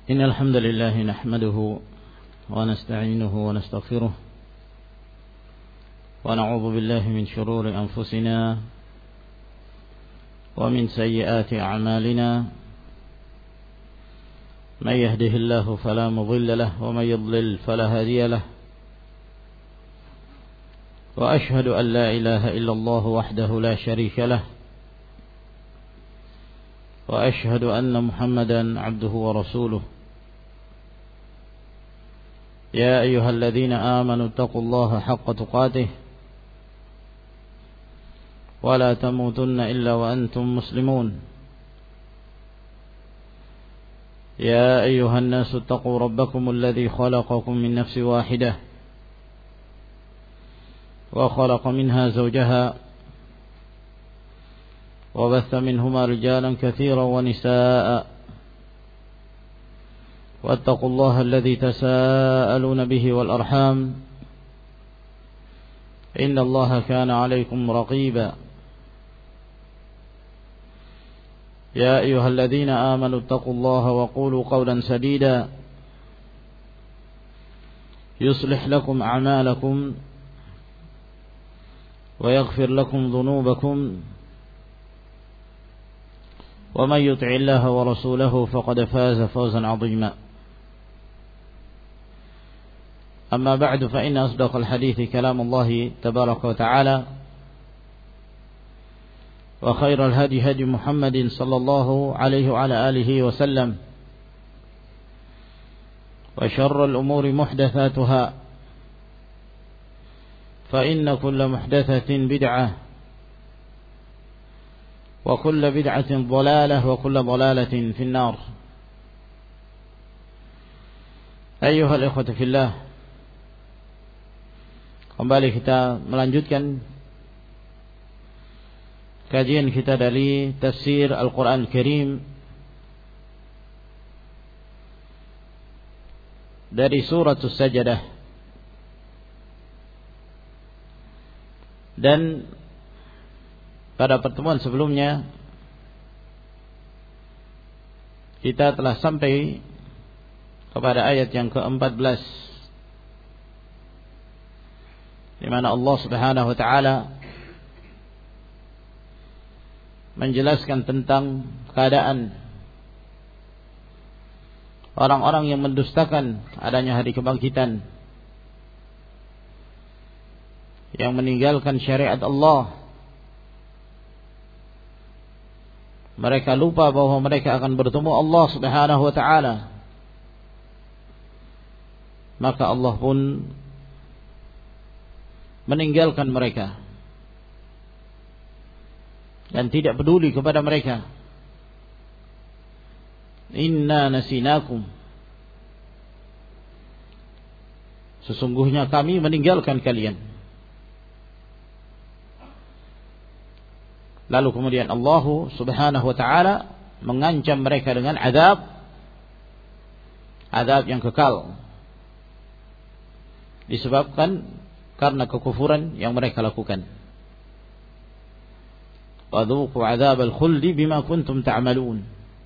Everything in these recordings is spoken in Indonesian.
إن الحمد لله نحمده ونستعينه ونستغفره ونعوذ بالله من شرور أنفسنا ومن سيئات أعمالنا من يهده الله فلا مضل له ومن يضلل فلا هادي له وأشهد أن لا إله إلا الله وحده لا شريك له وأشهد أن محمدا عبده ورسوله يا أيها الذين آمنوا اتقوا الله حق تقاته ولا تموتن إلا وأنتم مسلمون يا أيها الناس اتقوا ربكم الذي خلقكم من نفس واحدة وخلق منها زوجها وبث منهما رجالا كثيرا ونساء واتقوا الله الذي تساءلون به والأرحام إن الله كان عليكم رقيبا يا أيها الذين آمنوا اتقوا الله وقولوا قولا سديدا يصلح لكم أعمالكم ويغفر لكم ذنوبكم ومن يطع الله ورسوله فقد فاز فوزا عظيما أما بعد فإن أصدق الحديث كلام الله تبارك وتعالى وخير الهدي هدي محمد صلى الله عليه وعلى آله وسلم وشر الأمور محدثاتها فإن كل محدثة بدعة وكل بدعة ضلالة وكل ضلالة في النار. أيها الإخوة في الله, kembali kita melanjutkan kajian kita dari tafsir Al-Quran Al-Karim dari surah As-Sajdah. Dan pada pertemuan sebelumnya kita telah sampai kepada ayat yang ke-14, di mana Allah Subhanahu wa taala menjelaskan tentang keadaan orang-orang yang mendustakan adanya hari kebangkitan, yang meninggalkan syariat Allah. Mereka lupa bahwa mereka akan bertemu Allah Subhanahu wa taala. Maka Allah pun meninggalkan mereka dan tidak peduli kepada mereka. Inna nasinakum, sesungguhnya kami meninggalkan kalian. Lalu kemudian Allah Subhanahu wa taala mengancam mereka dengan azab yang kekal, disebabkan karena kekufuran yang mereka lakukan. Wadzuqu adzabal khuldi bima kuntum ta'malun.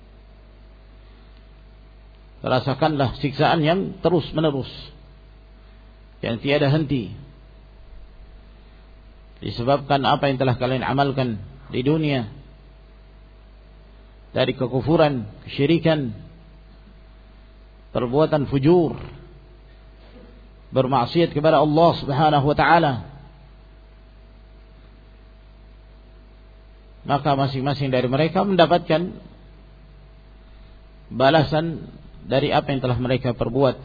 Rasakanlah siksaan yang terus menerus, yang tiada henti, disebabkan apa yang telah kalian amalkan di dunia dari kekufuran, kesyirikan, perbuatan fujur, bermaksiat kepada Allah Subhanahu wa taala. Maka masing-masing dari mereka mendapatkan balasan dari apa yang telah mereka perbuat.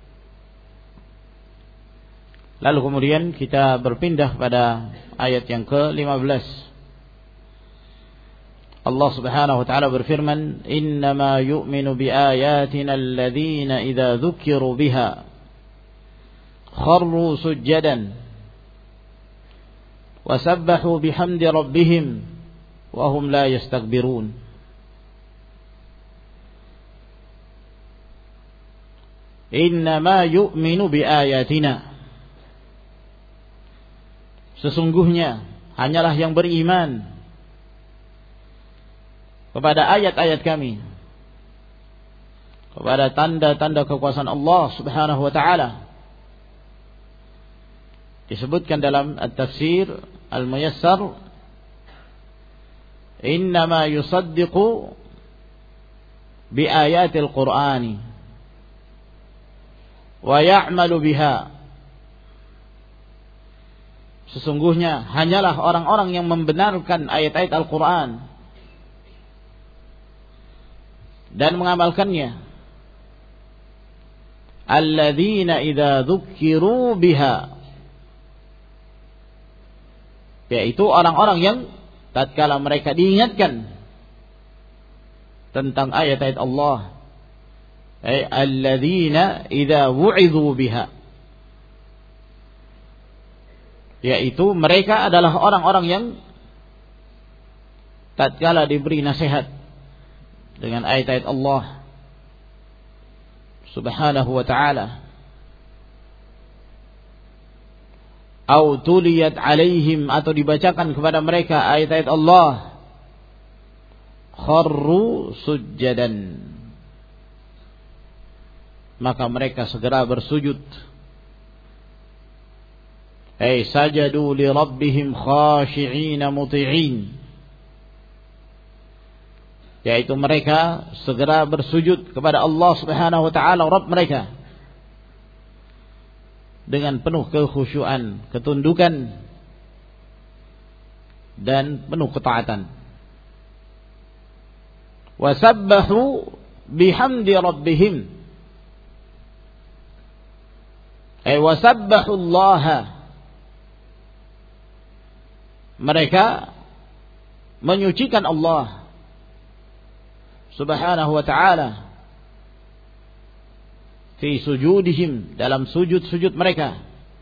Lalu kemudian kita berpindah pada ayat yang ke-15. Allah Subhanahu wa taala berfirman, "Innama yu'minu biayatina alladhina idza dzukiru biha kharru sujjadan wa sabbahu bihamdi rabbihim wa hum la yastakbirun." Innama yu'minu biayatina, sesungguhnya hanyalah yang beriman kepada ayat-ayat kami, kepada tanda-tanda kekuasaan Allah Subhanahu wa taala. Disebutkan dalam At-Tafsir Al-Muyassar, innama yusaddiqu bi ayatil Qur'ani wa ya'malu biha. Sesungguhnya hanyalah orang-orang yang membenarkan ayat-ayat Al-Qur'an dan mengamalkannya. Alladzina idza dzukkiru biha, yaitu orang-orang yang tatkala mereka diingatkan tentang ayat-ayat Allah, alladzina idza wu'idzu biha, yaitu mereka adalah orang-orang yang tatkala diberi nasihat dengan ayat-ayat Allah Subhanahu wa ta'ala, au tuliyat alaihim, atau dibacakan kepada mereka ayat-ayat Allah, kharru sujjadan, maka mereka segera bersujud. Sajadu li rabbihim khashi'ina muti'in, yaitu mereka segera bersujud kepada Allah Subhanahu wa taala, Rabb mereka, dengan penuh kekhusyuan, ketundukan dan penuh ketaatan. Wasabbahu bihamdi rabbihim, wasabbahu Allah, mereka menyucikan Allah Subhanahu wa ta'ala fi sujudihim, dalam sujud-sujud mereka.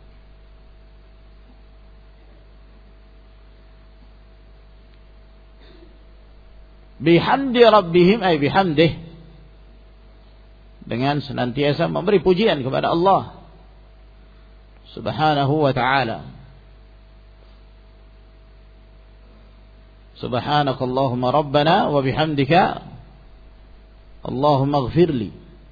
Bihamdi rabbihim, ay bihamdih, dengan senantiasa memberi pujian kepada Allah Subhanahu wa ta'ala. Subhanakallahumma rabbana wa bihamdika Allahumma ighfirli.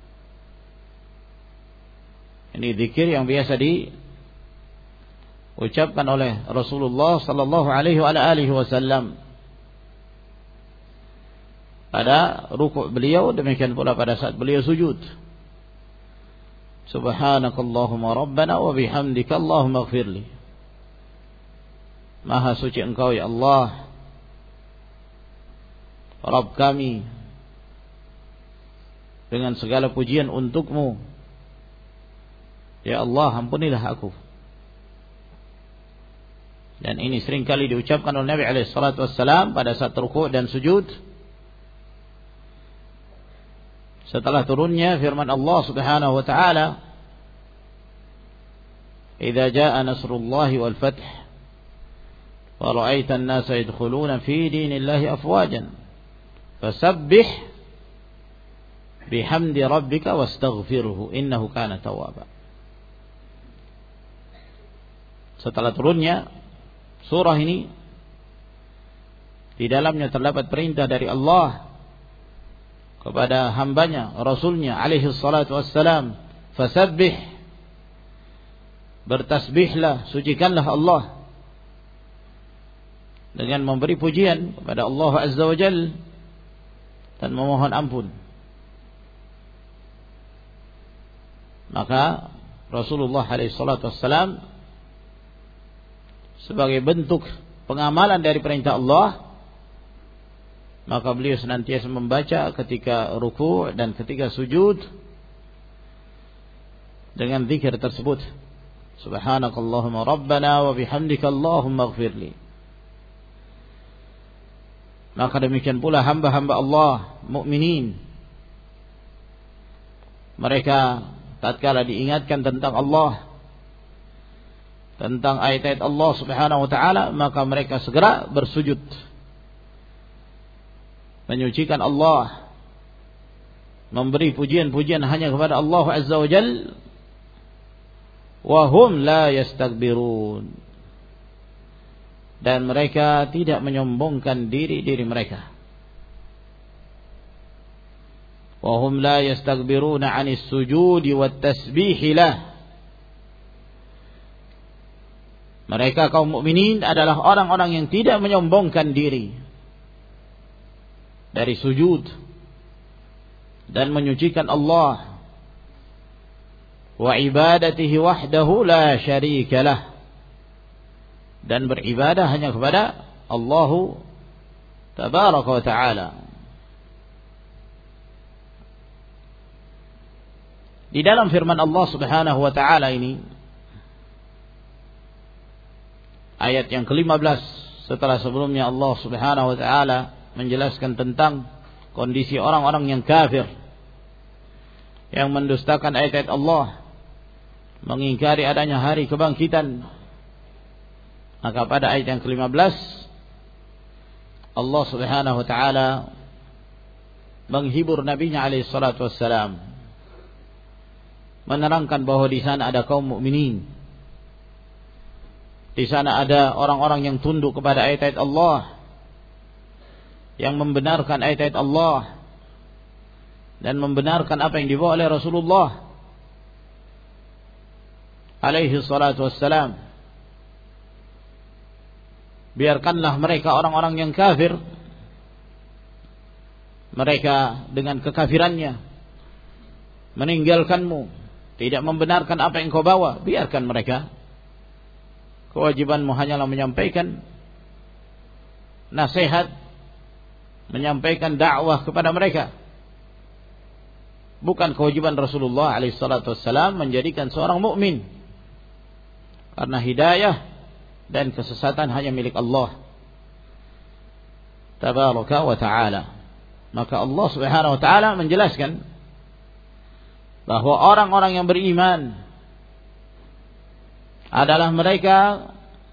Ini zikir yang biasa diucapkan oleh Rasulullah sallallahu alaihi wasallam pada rukuk beliau, demikian pula pada saat beliau sujud. Subhanakallahumma rabbana wa bihamdika Allahumma ighfirli. Maha suci Engkau ya Allah, Rabb kami, dengan segala pujian untukmu, ya Allah, ampunilah aku. Dan ini seringkali diucapkan oleh Nabi alaihi salatu wassalam pada saat rukuk dan sujud, setelah turunnya firman Allah Subhanahu wa taala, idza jaa nasrullahi wal fath wa ra'aita an-nasa yadkhuluna fi dinillahi afwajan fasabbih bihamdi rabbika wastaghfirhu innahu kana tawwaba. Setelah turunnya surah ini, di dalamnya terdapat perintah dari Allah kepada hambanya, Rasulnya alaihi salatu wassalam, fasabbih, bertasbihlah, sucikanlah Allah dengan memberi pujian kepada Allah Azza wa Jalla dan memohon ampun. Maka Rasulullah alaihi salatu wassalam sebagai bentuk pengamalan dari perintah Allah, maka beliau senantiasa membaca ketika ruku' dan ketika sujud dengan zikir tersebut, Subhanakallahumma rabbana wa bihamdika Allahumma ighfirli. Maka demikian pula hamba-hamba Allah mukminin, mereka tatkala diingatkan tentang Allah, tentang ayat-ayat Allah Subhanahu wa taala, maka mereka segera bersujud menyucikan Allah, memberi pujian-pujian hanya kepada Allah Azza wa Jalla, wa hum la yastakbirun, dan mereka tidak menyombongkan diri mereka. wa hum la yastakbiruna 'anis sujudi wat tasbih lah. Mereka kaum mukminin adalah orang-orang yang tidak menyombongkan diri dari sujud dan menyucikan Allah wa ibadatihi wahdahu la syarika lah, dan beribadah hanya kepada Allah tabaraka wa ta'ala. Di dalam firman Allah Subhanahu wa ta'ala ini, ayat yang ke-15 setelah sebelumnya Allah Subhanahu wa ta'ala menjelaskan tentang kondisi orang-orang yang kafir yang mendustakan ayat-ayat Allah, mengingkari adanya hari kebangkitan. Maka pada ayat yang ke-15 Allah Subhanahu wa ta'ala menghibur nabinya alaihi salatu wassalam, menerangkan bahwa di sana ada kaum mukminin, di sana ada orang-orang yang tunduk kepada ayat-ayat Allah, yang membenarkan ayat-ayat Allah dan membenarkan apa yang dibawa oleh Rasulullah alaihi salatu wassalam. Biarkanlah mereka orang-orang yang kafir, mereka dengan kekafirannya meninggalkanmu, tidak membenarkan apa yang kau bawa, biarkan mereka. Kewajibanmu hanyalah menyampaikan nasihat, menyampaikan dakwah kepada mereka. Bukan kewajiban Rasulullah alaihi salatu wassalam menjadikan seorang mukmin, karena hidayah dan kesesatan hanya milik Allah tabaraka wa ta'ala. Maka Allah Subhanahu wa ta'ala menjelaskan bahwa orang-orang yang beriman adalah mereka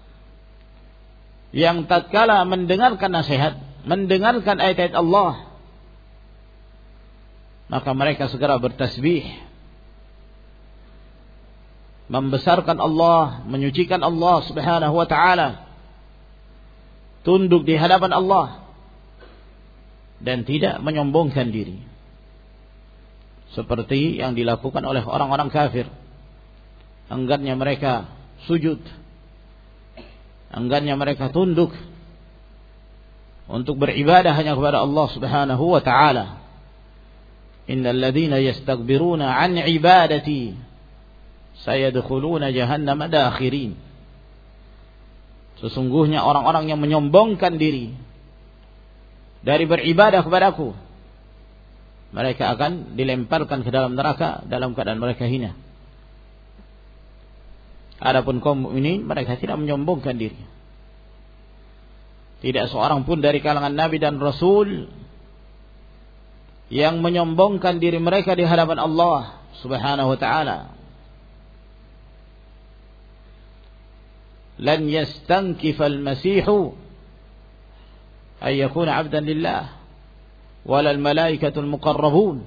yang tatkala mendengarkan nasihat, mendengarkan ayat-ayat Allah, maka mereka segera bertasbih, membesarkan Allah, menyucikan Allah Subhanahu wa ta'ala, tunduk di hadapan Allah dan tidak menyombongkan diri seperti yang dilakukan oleh orang-orang kafir. Enggannya mereka sujud, enggannya mereka tunduk untuk beribadah hanya kepada Allah Subhanahu wa ta'ala. Innal ladzina yastakbiruna 'an ibadati sayadkhuluna jahannam dakhirin. Sesungguhnya orang-orang yang menyombongkan diri dari beribadah kepadaku, mereka akan dilemparkan ke dalam neraka dalam keadaan mereka hina. Adapun kaum mukminin, mereka tidak menyombongkan diri. Tidak seorang pun dari kalangan Nabi dan Rasul yang menyombongkan diri mereka di hadapan Allah Subhanahu wa ta'ala. Lan yastankifa al-masihu ay yakuna 'abdan lillah wala al-malaikatul muqarrabun.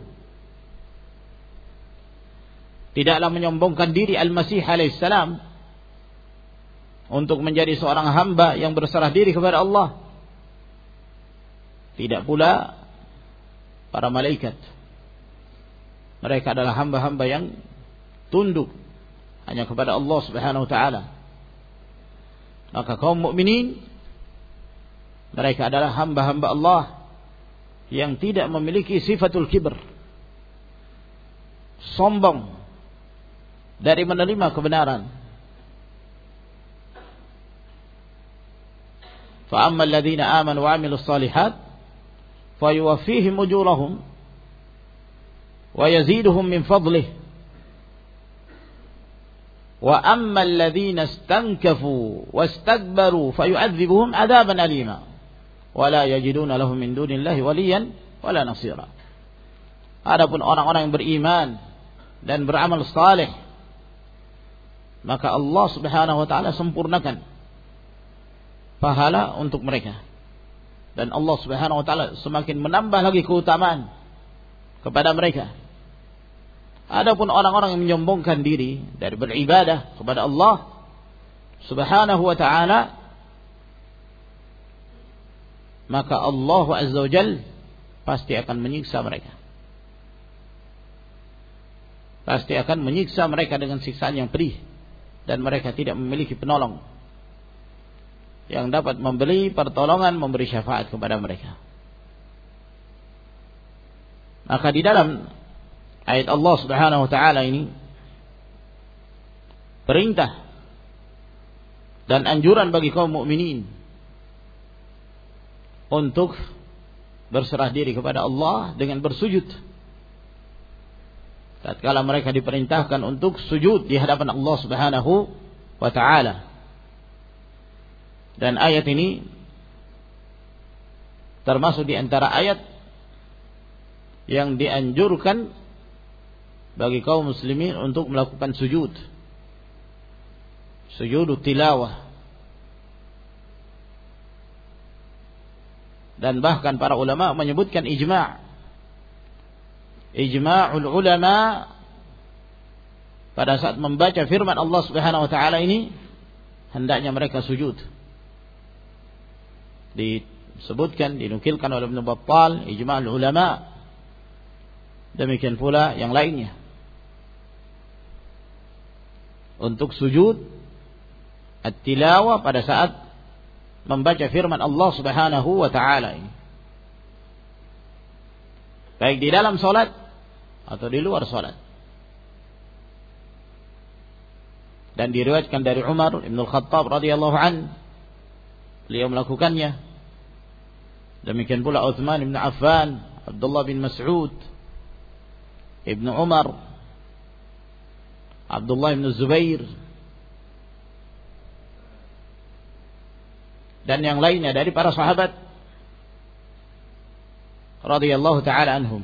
Tidaklah menyombongkan diri Al-Masih alaihissalam untuk menjadi seorang hamba yang berserah diri kepada Allah. Tidak pula para malaikat. Mereka adalah hamba-hamba yang tunduk hanya kepada Allah Subhanahu wa ta'ala. Maka kaum mukminin, mereka adalah hamba-hamba Allah yang tidak memiliki sifatul kibr, sombong dari menerima kebenaran. Fa ammal ladzina amanu wa 'amilus shalihat fayuwaffihim ujurahum wa yaziduhum min fadlihi wa ammal ladzina istankafu wastakbaru fayu'adzibuhum 'adzaban alima wa la yajiduna lahum min dunillahi waliyan wala nasira. Adapun orang-orang yang beriman dan beramal saleh, maka Allah Subhanahu wa ta'ala sempurnakan pahala untuk mereka, dan Allah Subhanahu wa ta'ala semakin menambah lagi keutamaan kepada mereka. Adapun orang-orang yang menyombongkan diri dari beribadah kepada Allah Subhanahu wa ta'ala, maka Allah Azza wa Jalla pasti akan menyiksa mereka. pasti akan menyiksa mereka dengan siksaan yang pedih, dan mereka tidak memiliki penolong yang dapat memberi pertolongan, memberi syafaat kepada mereka. Maka di dalam ayat Allah Subhanahu wa taala ini perintah dan anjuran bagi kaum mukminin untuk berserah diri kepada Allah dengan bersujud. Tatkala mereka diperintahkan untuk sujud di hadapan Allah Subhanahu wa taala. Dan ayat ini termasuk di antara ayat yang dianjurkan bagi kaum muslimin untuk melakukan sujud. Sujud tilawah. Dan bahkan para ulama menyebutkan ijma'ul ulama pada saat membaca firman Allah Subhanahu wa taala ini hendaknya mereka sujud. Disebutkan, dinukilkan oleh Ibnu Battal, ijma'ul ulama. Demikian pula yang lainnya. Untuk sujud at-tilawah pada saat membaca firman Allah Subhanahu wa taala ini. Baik di dalam salat atau di luar salat. Dan diriwayatkan dari Umar Ibn Al-Khattab radhiyallahu an, beliau melakukannya. Demikian pula Utsman bin Affan, Abdullah bin Mas'ud, Ibnu Umar, Abdullah bin Zubair, dan yang lainnya dari para sahabat radhiyallahu taala anhum.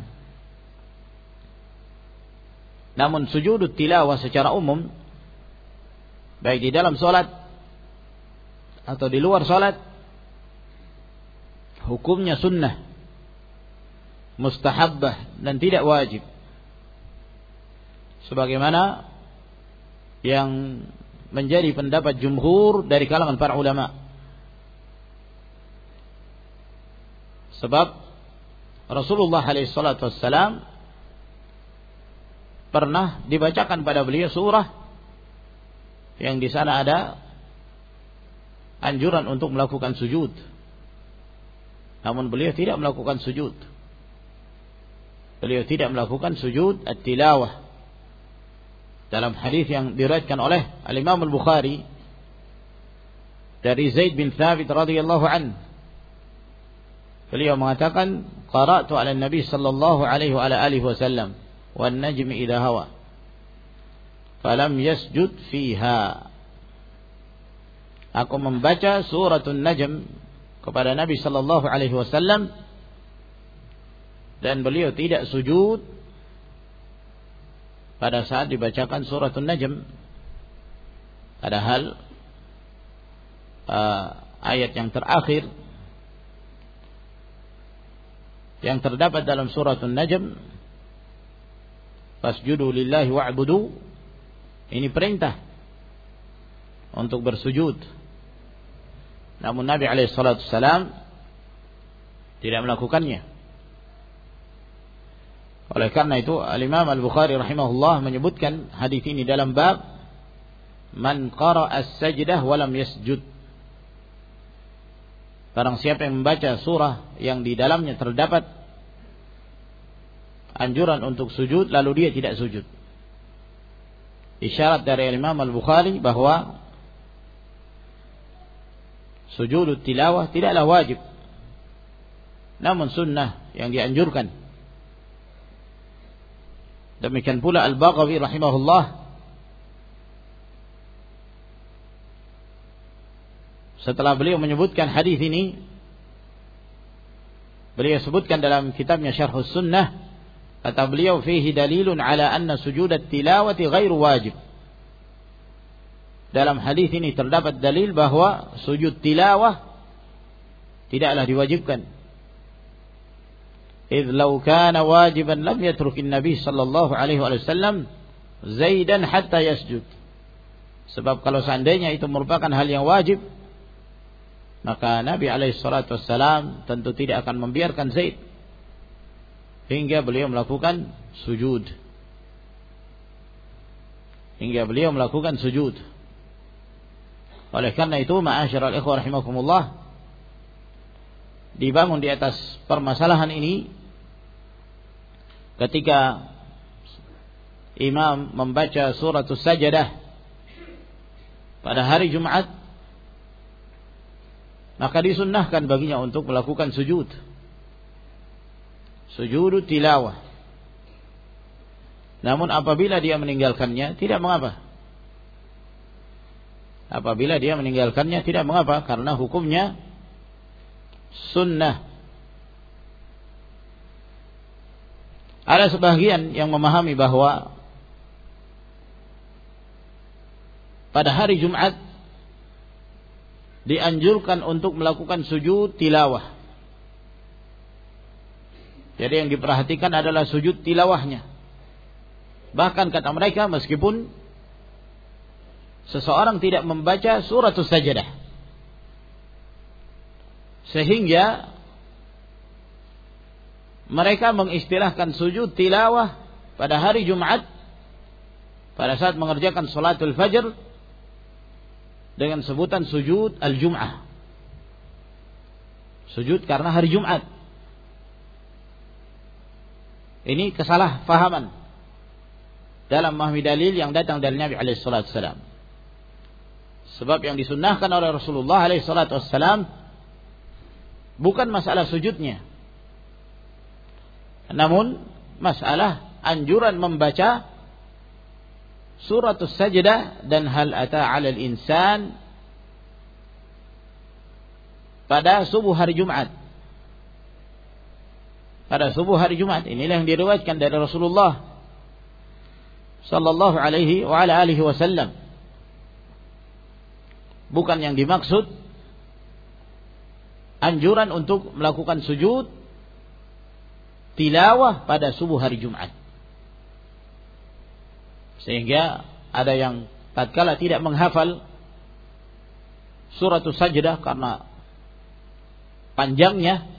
Namun sujud tilawah secara umum, baik di dalam salat atau di luar salat, hukumnya sunnah, mustahabbah, dan tidak wajib. Sebagaimana yang menjadi pendapat jumhur dari kalangan para ulama. Sebab Rasulullah SAW pernah dibacakan pada beliau surah yang di sana ada anjuran untuk melakukan sujud. Namun beliau tidak melakukan sujud. Beliau tidak melakukan sujud at-tilawah. Dalam hadis yang diriwayatkan oleh Al-Imam Al-Bukhari dari Zaid bin Thabit radhiyallahu an, beliau mengatakan, qara'tu 'ala Nabi sallallahu alaihi wa alihi wasallam wan najmi idza hawa falam yasjud fiha. Aku membaca suratul Najm kepada Nabi sallallahu alaihi wasallam dan beliau tidak sujud pada saat dibacakan suratul Najm. Padahal ayat yang terakhir yang terdapat dalam suratul Najm, fasjudu lillahi wa'budu, ini perintah untuk bersujud. Namun Nabi SAW tidak melakukannya. Oleh karena itu Al-Imam Al-Bukhari rahimahullah menyebutkan hadis ini dalam bab man qara'a as-sajdah wa lam yasjud. Barang siapa yang membaca surah yang di dalamnya terdapat anjuran untuk sujud lalu dia tidak sujud. Isyarat dari Imam Al-Bukhari bahwa sujud tilawah tidaklah wajib, namun sunnah yang dianjurkan. Demikian pula Al-Baghawi rahimahullah setelah beliau menyebutkan hadis ini, beliau sebutkan dalam kitabnya Syarhus Sunnah, kata beliau, fihi dalilun ala anna sujud at-tilawati ghairu wajib. Dalam hadis ini terdapat dalil bahwa sujud tilawah tidaklah diwajibkan. إذ لو كان واجبا لم يترك النبي صلى الله عليه وسلم زيدا حتى يسجد. Sebab kalau seandainya itu merupakan hal yang wajib, maka Nabi SAW tentu tidak akan membiarkan Zaid hingga beliau melakukan sujud. hingga beliau melakukan sujud. Oleh karena itu, ma'asyiral ikhwah rahimakumullah, dibangun di atas permasalahan ini ketika imam membaca suratus Sajdah pada hari Jumat, maka disunnahkan baginya untuk melakukan sujud tilawah. Namun apabila dia meninggalkannya tidak mengapa. Apabila dia meninggalkannya tidak mengapa, karena hukumnya sunnah. Ada sebagian yang memahami bahwa pada hari Jumat dianjurkan untuk melakukan sujud tilawah. Jadi yang diperhatikan adalah sujud tilawahnya. Bahkan kata mereka, meskipun seseorang tidak membaca suratus Sajdah, sehingga mereka mengistilahkan sujud tilawah pada hari Jumat pada saat mengerjakan salatul fajr dengan sebutan sujud al-Jum'ah. Sujud karena hari Jumat. Ini kesalahpahaman dalam memahami dalil yang datang dari Nabi alaihi salatu wasallam. Sebab yang disunnahkan oleh Rasulullah alaihi salatu wasallam bukan masalah sujudnya, namun masalah anjuran membaca suratus Sajdah dan hal ata 'alal insan pada subuh hari Jumat. Pada subuh hari Jumat, inilah yang diriwayatkan dari Rasulullah sallallahu alaihi wa ala alihi wasallam. Bukan yang dimaksud anjuran untuk melakukan sujud tilawah pada subuh hari Jumat. Sehingga ada yang tatkala tidak menghafal suratus Sajdah karena panjangnya,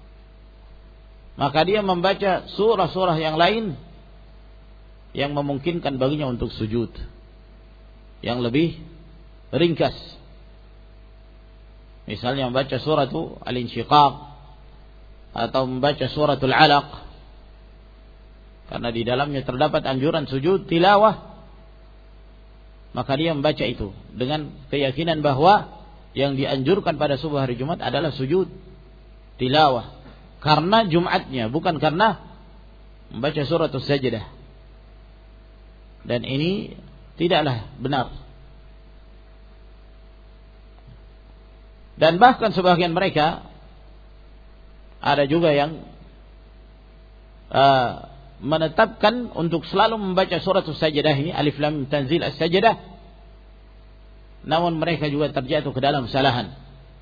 maka dia membaca surah-surah yang lain yang memungkinkan baginya untuk sujud, yang lebih ringkas. Misalnya membaca suratul Al-Insyiqaq atau membaca suratul Alaq, karena di dalamnya terdapat anjuran sujud tilawah, maka dia membaca itu dengan keyakinan bahwa yang dianjurkan pada subuh hari Jumat adalah sujud tilawah karena Jumatnya, bukan karena membaca suratus Sajdah. Dan ini tidaklah benar. Dan bahkan sebagian mereka ada juga yang menetapkan untuk selalu membaca suratus Sajdah ini, Alif Lam Mim Tanzil As-Sajdah. Namun mereka juga terjatuh ke dalam kesalahan,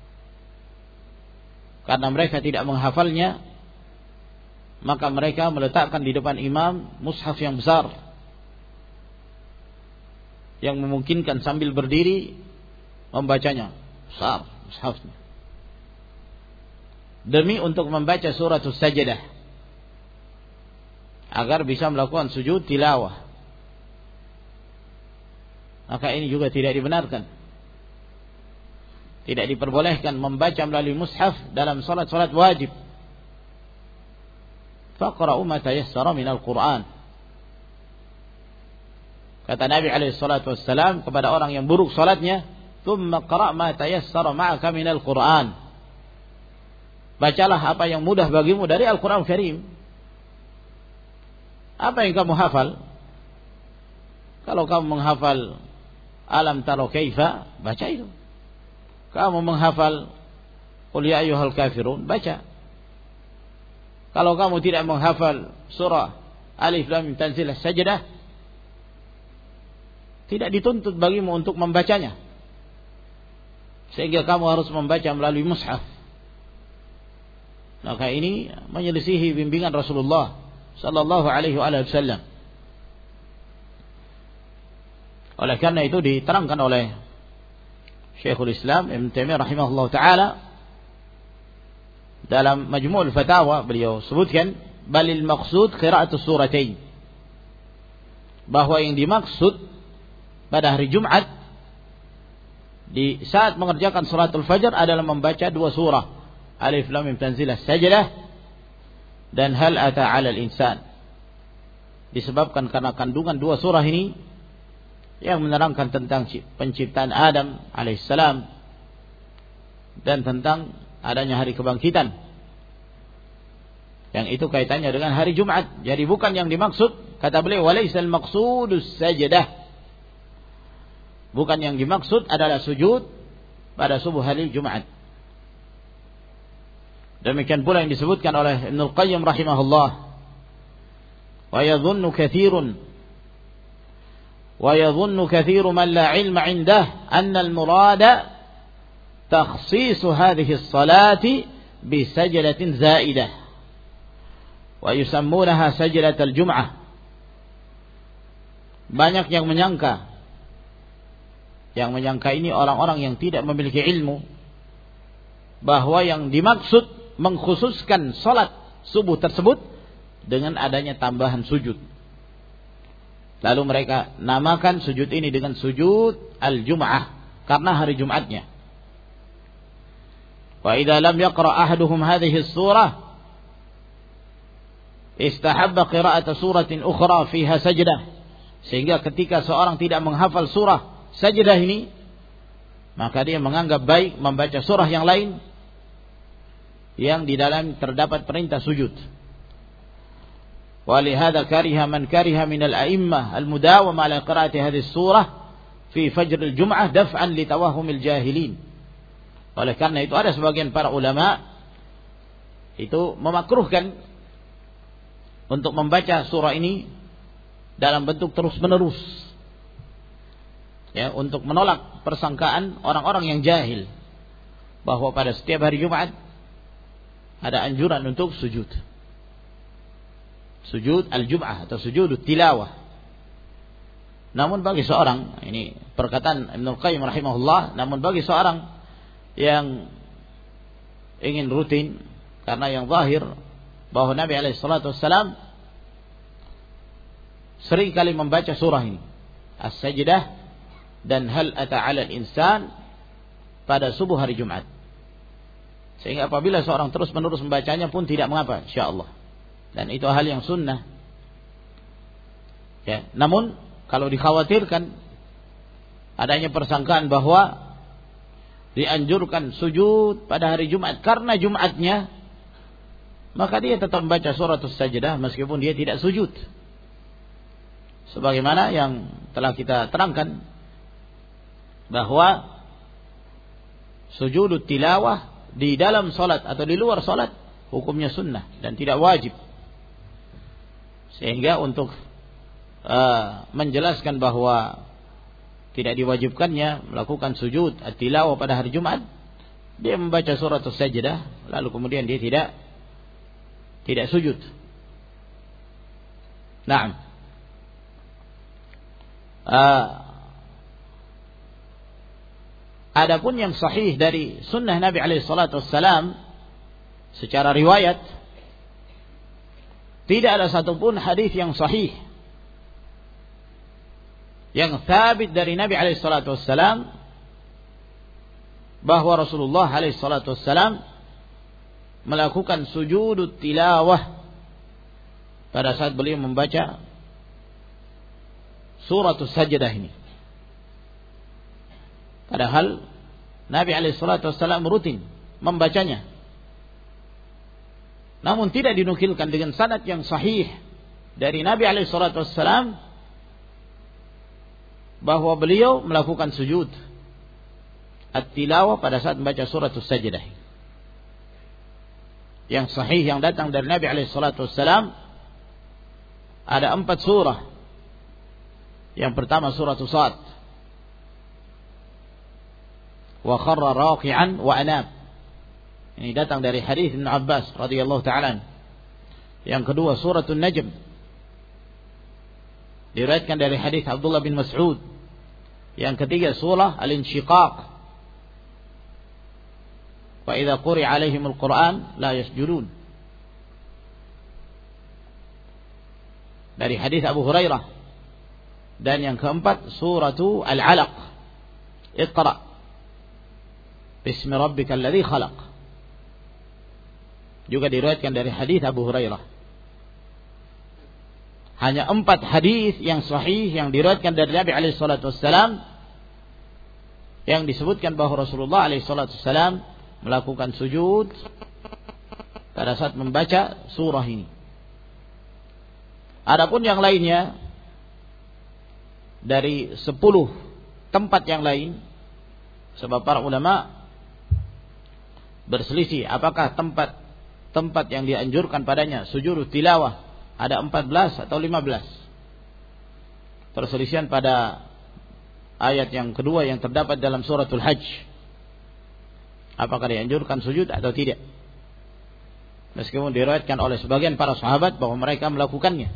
karena mereka tidak menghafalnya, maka mereka meletakkan di depan imam mushaf yang besar yang memungkinkan sambil berdiri membacanya, besar mushafnya, demi untuk membaca suratus Sajdah agar bisa melakukan sujud tilawah. Maka ini juga tidak dibenarkan. Tidak diperbolehkan membaca melalui mushaf dalam salat-salat wajib. Faqra'u ma tayassara minal Qur'an. Kata Nabi alaihi salatu wassalam kepada orang yang buruk salatnya, "Tsumma qra' ma tayassara ma'aka minal Qur'an." Bacalah apa yang mudah bagimu dari Al-Qur'an Karim. Apa yang kamu hafal? Kalau kamu menghafal Alam tara kaifa, baca itu. Kamu menghafal Qul ya ayyuhal kafirun, baca. Kalau kamu tidak menghafal surah Alif Lam Mim Tanzil As-Sajdah, tidak dituntut bagimu untuk membacanya, sehingga kamu harus membaca melalui mushaf. Maka ini menyelisihi bimbingan Rasulullah sallallahu alaihi wasallam. Oleh karena itu diterangkan oleh Syekhul Islam Ibn Taimiyah rahimahullah ta'ala dalam Majmu'ul Fatawa, beliau sebutkan balil maqsud qira'atus suratain, bahwa yang dimaksud pada hari Jumat di saat mengerjakan salatul fajr adalah membaca 2 surah, Alif Lam Mim Tanzilah Sajdah dan Hal Ata 'alal Insan. Disebabkan karena kandungan 2 surah ini yang menerangkan tentang penciptaan Adam alaihissalam dan tentang adanya hari kebangkitan, yang itu kaitannya dengan hari Jumat. Jadi bukan yang dimaksud, kata beliau, walaisal maqsudus sajdah, bukan yang dimaksud adalah sujud pada subuh hari Jumat. Demikian pula yang disebutkan oleh Ibnul Qayyim rahimahullah, wa yadhunnu kathiru man la ilma 'indah anna al-murada takhsis hadhihi as-salati bi sajdatin zaidah wa yusammunaha sajdatul jum'ah. Banyak yang menyangka ini orang-orang yang tidak memiliki ilmu, bahwa yang dimaksud mengkhususkan salat subuh tersebut dengan adanya tambahan sujud. Lalu mereka namakan sujud ini dengan sujud al-jum'ah karena hari Jumatnya. Wa idza lam yaqra ahaduhum hadhihi as-surah istahabba qira'ata suratin ukhra fiha sajdah. Sehingga ketika seorang tidak menghafal surah sajdah ini, maka dia menganggap baik membaca surah yang lain yang di dalam terdapat perintah sujud. ولهذا كره من كره من الأئمة المداومة على قراءة هذه السورة في فجر الجمعة دفعا لتوهم الجاهلين. Oleh karena itu ada sebagian para ulama itu memakruhkan untuk membaca surah ini dalam bentuk terus-menerus, ya, untuk menolak persangkaan orang-orang yang jahil bahwa pada setiap hari Jumat ada anjuran untuk sujud al-jum'ah atau sujud tilawah. Namun bagi seorang, ini perkataan Ibnul Qayyim rahimahullah, namun bagi seorang yang ingin rutin, karena yang zahir bahwa Nabi alaihi salatu wassalam sering kali membaca surah ini, As-Sajdah dan Hal Ata 'alal Insan pada subuh hari Jumat. Sehingga apabila seorang terus-menerus membacanya pun tidak mengapa, insyaallah. Dan itu hal yang sunnah. Ya, namun kalau dikhawatirkan adanya persangkaan bahwa dianjurkan sujud pada hari Jumat karena Jumatnya, maka dia tetap membaca suratul Sajdah meskipun dia tidak sujud. Sebagaimana yang telah kita terangkan bahwa sujud tilawah di dalam salat atau di luar salat hukumnya sunnah dan tidak wajib. Sehingga untuk menjelaskan bahwa tidak diwajibkannya melakukan sujud at-tilawah pada hari Jumat, dia membaca suratul Sajdah lalu kemudian dia tidak sujud. Naam. Adapun yang sahih dari sunnah Nabi alaihi salatu wassalam secara riwayat, tidak ada satupun hadis yang sahih yang sabit dari Nabi alaihi salatu wassalam bahwa Rasulullah alaihi salatu wassalam melakukan sujud tilawah pada saat beliau membaca suratul Sajdah ini. Padahal Nabi alaihi salatu wassalam rutin membacanya. Namun tidak dinukilkan dengan sanad yang sahih dari Nabi alaihi salatu wassalam bahwa beliau melakukan sujud at-tilawah pada saat membaca suratul Sajdah. Yang sahih yang datang dari Nabi alaihi salatu wassalam ada 4 surah. Yang pertama suratul Sad, wa kharra raqi'an wa anab. Ini datang dari hadis Ibnu Abbas radhiyallahu ta'ala. Yang kedua suratul Najm, diriwayatkan dari hadis Abdullah bin Mas'ud. Yang ketiga surah Al-Insyiqaq, wa idza quri'a 'alaihimul Qur'an la yasjudun. Dari hadis Abu Hurairah Dan yang keempat suratu Al-Alaq. Iqra bismi rabbikal ladzi khalaq. Juga diriwayatkan dari hadis Abu Hurairah. Hanya 4 hadis yang sahih yang diriwayatkan dari Nabi alaihi salatu wassalam yang disebutkan bahwa Rasulullah alaihi salatu wassalam melakukan sujud pada saat membaca surah ini. Adapun yang lainnya dari 10 tempat yang lain, sebab para ulama berselisih apakah tempat yang dianjurkan padanya sujud tilawah ada 14 atau 15. Perselisihan pada ayat yang kedua yang terdapat dalam suratul Hajj. Apakah dianjurkan sujud atau tidak? Meskipun diriwayatkan oleh sebagian para sahabat bahwa mereka melakukannya.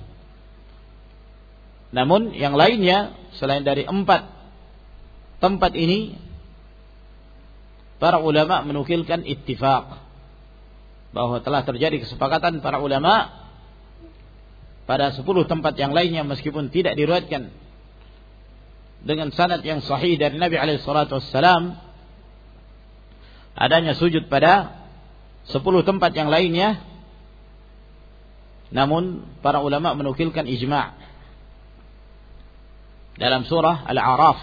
Namun yang lainnya selain dari 4 tempat ini, para ulama menukilkan ittifaq bahwa telah terjadi kesepakatan para ulama pada 10 tempat yang lainnya meskipun tidak diriwayatkan dengan sanad yang sahih dari Nabi alaihi salatu wassalam adanya sujud pada 10 tempat yang lainnya. Namun para ulama menukilkan ijma' dalam surah Al-A'raf,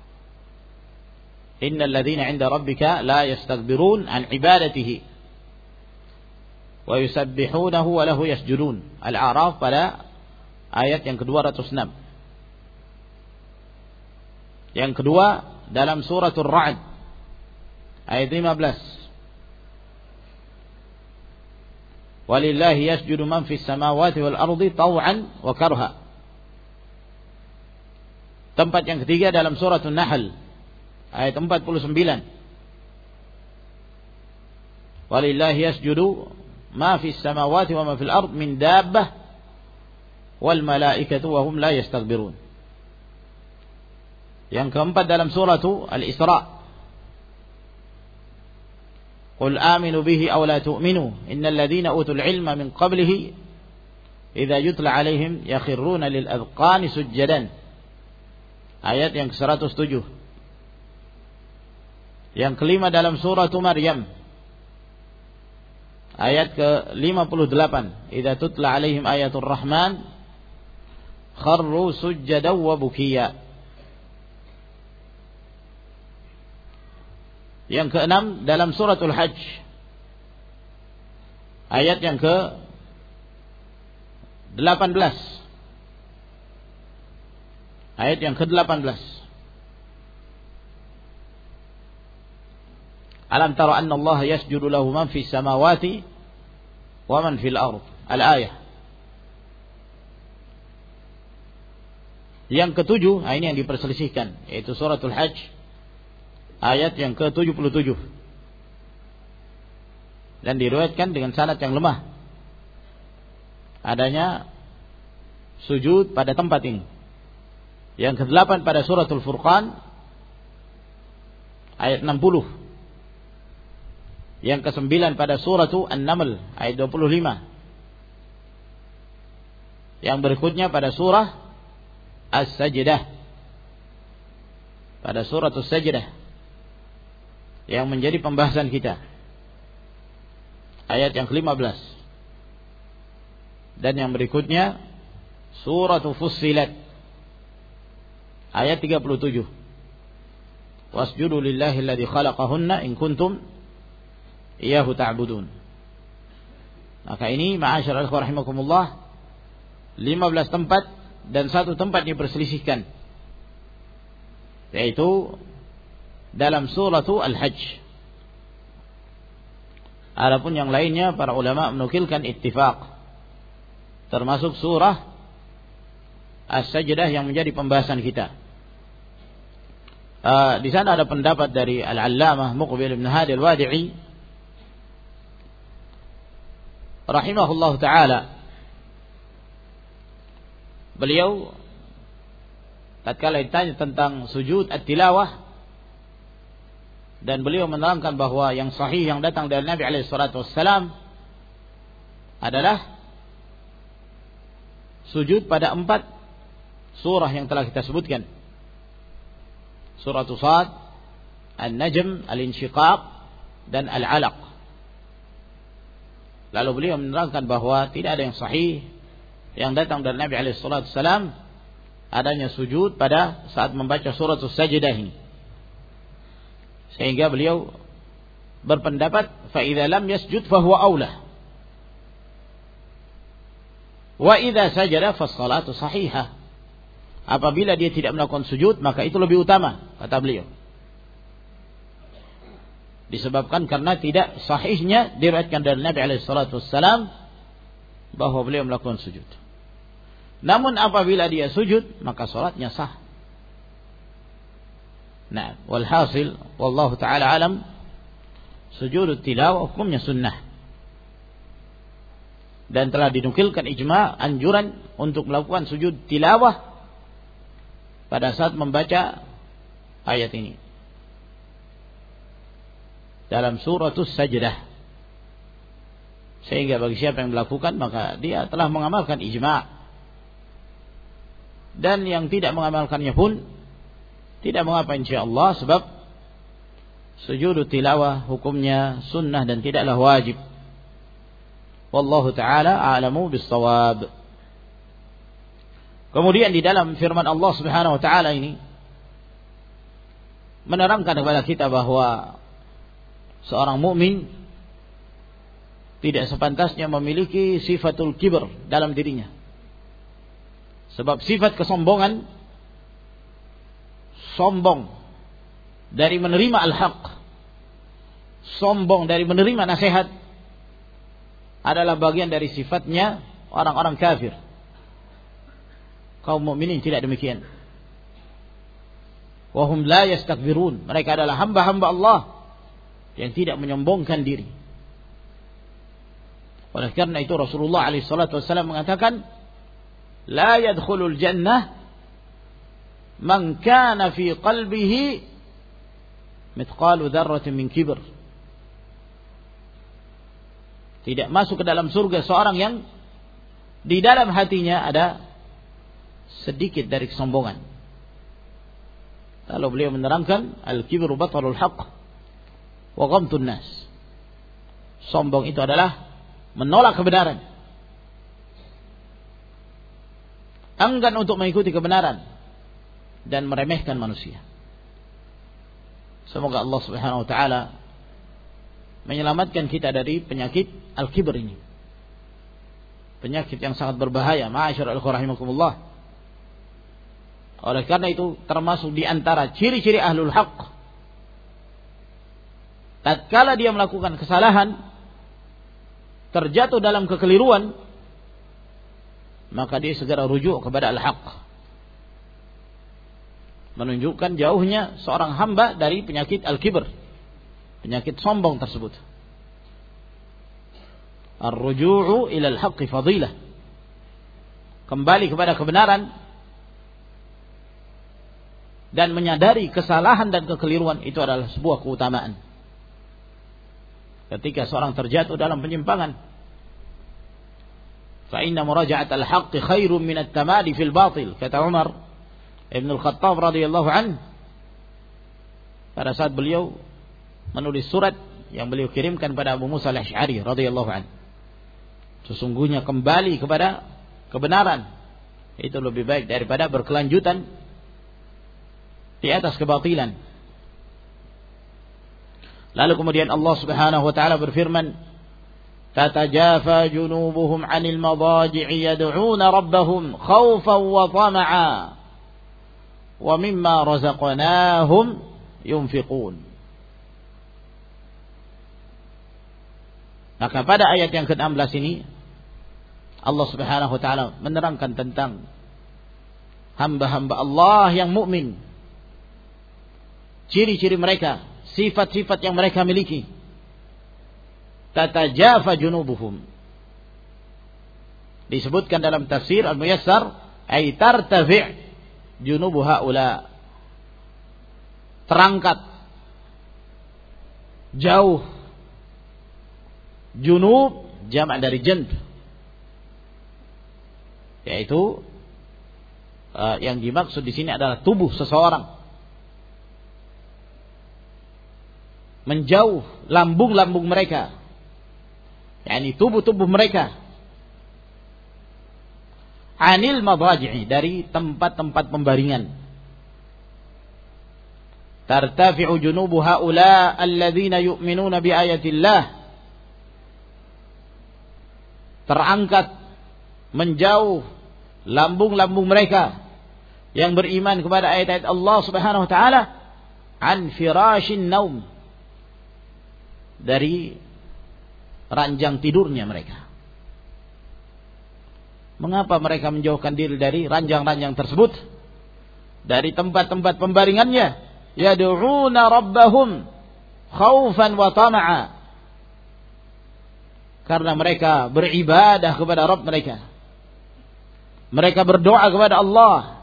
innal ladzina 'inda rabbika la yastakbirun an ibadatihi wa yusabbihunahu wa lahu yasjudun. Al-A'raf pada ayat yang ke-206. Yang kedua dalam suratul Ra'd ayat 15. Walillahi yasjudu man fis samawati wal ardi taw'an wa karha. Tempat yang ketiga dalam suratul Nahl ayat 49. Walillahi yasjudu ma fis samawati wa ma fil ard min dabbah wal malaikatu wa hum la yastaghbirun. Yang keempat dalam surah Al-Isra, qul aminu bihi aw la tu'minu innal ladzina utul ilma min qablihi idza yutla alaihim yakhruna lil adqani sujjadan. Ayat yang ke-107. Yang kelima dalam surah Maryam ayat ke-58, idza tutla alaihim ayatul rahman kharru sujjadan wa bukiya. Yang keenam dalam suratul Hajj ayat yang ke-18. Ayat yang ke-18. Alam tara anna Allah yasjudu lahu man fis samawati wa man fil ard. Al-ayah. Yang ketujuh, ini yang diperselisihkan, yaitu suratul Hajj ayat yang ke-77. Dan diriwayatkan dengan sanad yang lemah adanya sujud pada tempat ini. Yang ke-8 pada suratul Furqan ayat 60. Yang ke-9 pada suratul An-Naml ayat 25. Yang berikutnya pada surah As-Sajdah, pada suratul Sajdah yang menjadi pembahasan kita, ayat yang ke-15. Dan yang berikutnya suratul Fussilat ayat 37. Wasjudu lillahi alladzi khalaqahunna in kuntum iyyahu ta'budun. Maka ini ma'asyiral ikhwah rahimakumullah 15 tempat dan 1 tempat diperselisihkan, yaitu dalam suratul Al-Hajj. Adapun yang lainnya para ulama menukilkan ittifaq, termasuk surah As-Sajdah yang menjadi pembahasan kita. Di sana ada pendapat dari Al-Allamah Muqbil bin Hadi Al-Wadi'i rahimahullah ta'ala. Beliau tatkala ditanya tentang sujud at-tilawah, dan beliau menerangkan bahwa yang sahih yang datang dari Nabi alaihi salatu wassalam adalah sujud pada 4 surah yang telah kita sebutkan. Surah Shad, An-Najm, Al-Insyiqaq, dan Al-Alaq. Lalu beliau menerangkan bahwa tidak ada yang sahih yang datang dari Nabi SAW adanya sujud pada saat membaca surah As-Sajdah ini. Sehingga beliau berpendapat fa idza lam yasjud fa huwa aula wa idza sajada fa shalatu sahihah. Apabila dia tidak melakukan sujud maka itu lebih utama, kata beliau. Disebabkan karena tidak sahihnya diriwayatkan dari Nabi alaihi salatu wassalam bahwa beliau melakukan sujud. Namun apabila dia sujud maka salatnya sah. Nah, walhasil wallahu taala alam, sujud tilawah hukumnya sunnah. Dan telah dinukilkan ijma' anjuran untuk melakukan sujud tilawah pada saat membaca ayat ini dalam surah As-Sajdah. Sehingga bagi siapa yang melakukan maka dia telah mengamalkan ijma'. Dan yang tidak mengamalkannya pun tidak mengapa insyaallah, sebab sujud tilawah hukumnya sunnah dan tidaklah wajib. Wallahu taala a'lamu bis-shawab. Kemudian di dalam firman Allah Subhanahu wa taala ini menerangkan kepada kita bahwa seorang mukmin tidak sepantasnya memiliki sifatul kibr dalam dirinya. Sebab sifat kesombongan, sombong dari menerima al-haq, sombong dari menerima nasihat, adalah bagian dari sifatnya orang-orang kafir. Kaum mukminin tidak demikian. Wa hum la yastakbirun. Mereka adalah hamba-hamba Allah yang tidak menyombongkan diri. Oleh karena itu Rasulullah alaihi salatu wasallam mengatakan, la yadkhulul jannah man kana fi qalbihi mithqalu dzarratin min kibr. Tidak masuk ke dalam surga seorang yang di dalam hatinya ada sedikit dari kesombongan. Lalu beliau menerangkan, al-kibru batarul haqq wa ghamtun nas. Sombong itu adalah menolak kebenaran, enggan untuk mengikuti kebenaran, dan meremehkan manusia. Semoga Allah Subhanahu wa taala menyelamatkan kita dari penyakit al-kibr ini. Penyakit yang sangat berbahaya, ma'asyiral ikhwah rahimakumullah. Oleh karena itu termasuk di antara ciri-ciri ahlul haqq, tatkala dia melakukan kesalahan, terjatuh dalam kekeliruan, maka dia segera rujuk kepada al-haqq. Menunjukkan jauhnya seorang hamba dari penyakit al-kibr, penyakit sombong tersebut. Ar-ruju'u ila al-haqqi fadilah. Kembali kepada kebenaran dan menyadari kesalahan dan kekeliruan itu adalah sebuah keutamaan. Ketika seorang terjatuh dalam penyimpangan, fa inna muraja'at al-haqqi khairun min at-tamadi fil batil, kata Umar Ibn al-Khattab radhiyallahu anhu pada saat beliau menulis surat yang beliau kirimkan pada Abu Musa al-Asy'ari radhiyallahu anhu. Sesungguhnya kembali kepada kebenaran itu lebih baik daripada berkelanjutan di atas kebatilan. Lalu kemudian Allah Subhanahu wa taala berfirman, tatajafa junubuhum 'anil madaji'i yad'una rabbahum khaufan wa tama'a wa mimma razaqnahum yunfiqun. Maka pada ayat yang ke-16 ini Allah Subhanahu wa taala menerangkan tentang hamba-hamba Allah yang mukmin, ciri-ciri mereka, sifat-sifat yang mereka miliki. Tatajafa junubuhum, disebutkan dalam tafsir Al-Muyassar, ay tartafi' junubu haula, terangkat jauh. Junub jamak dari janb, yaitu yang dimaksud di sini adalah tubuh seseorang. Menjauh lambung-lambung mereka, yakni tubuh-tubuh mereka, anil madaji'i, dari tempat-tempat pembaringan. Tartafi'u junubu haula alladzina yu'minuna bi ayatillah, terangkat menjauh lambung-lambung mereka yang beriman kepada ayat-ayat Allah Subhanahu wa taala, an firashin naum, dari ranjang tidurnya mereka. Mengapa mereka menjauhkan diri dari ranjang-ranjang tersebut, dari tempat-tempat pembaringannya? Yad'una rabbahum khaufan wa tama'a, karena mereka beribadah kepada Rabb mereka. Mereka berdoa kepada Allah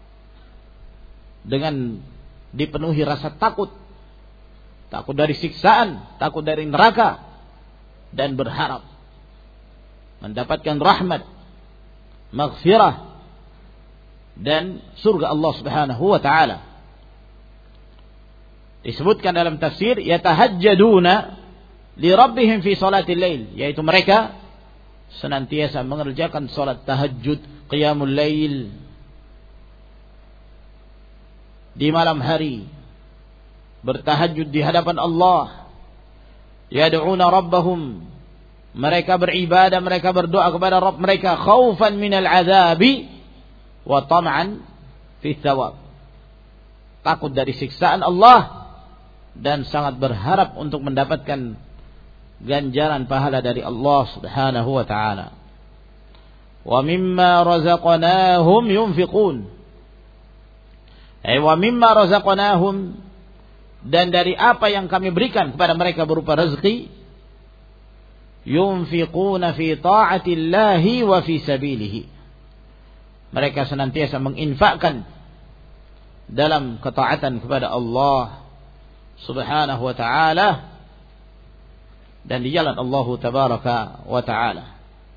dengan dipenuhi rasa takut. Takut dari siksaan, takut dari neraka, dan berharap mendapatkan rahmat, maghfirah, dan surga Allah Subhanahu wa taala. Disebutkan dalam tafsir, yatahajjaduna li rabbihim fi salatil lail, yaitu mereka senantiasa mengerjakan salat tahajud, qiyamul lail di malam hari, bertahajud di hadapan Allah. Yad'una rabbahum, mereka beribadah, mereka berdoa kepada Rabb mereka, khaufan minal azabi wa tam'an fi thawab, takut dari siksaan Allah dan sangat berharap untuk mendapatkan ganjaran pahala dari Allah Subhanahu wa taala. Wa mimma razaqnahum yunfiqun, wa mimma razaqnahum, dan dari apa yang kami berikan kepada mereka berupa rezeki, yunfiquna fi ta'atillahi wa fi sabilihi, mereka senantiasa menginfakkan dalam ketaatan kepada Allah Subhanahu wa ta'ala dan di jalan Allah tabaraka wa ta'ala.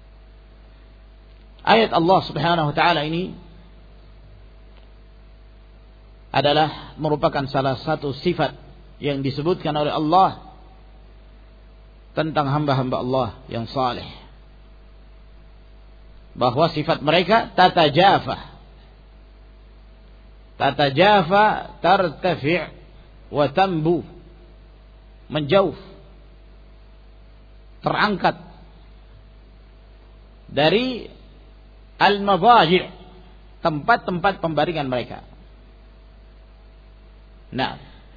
Ayat Allah Subhanahu wa ta'ala ini adalah merupakan salah satu sifat yang disebutkan oleh Allah tentang hamba-hamba Allah yang saleh, bahwa sifat mereka tatajafa tartafi' wa tambu, menjauh, terangkat dari al-madaji', tempat-tempat pembaringan mereka. Nah,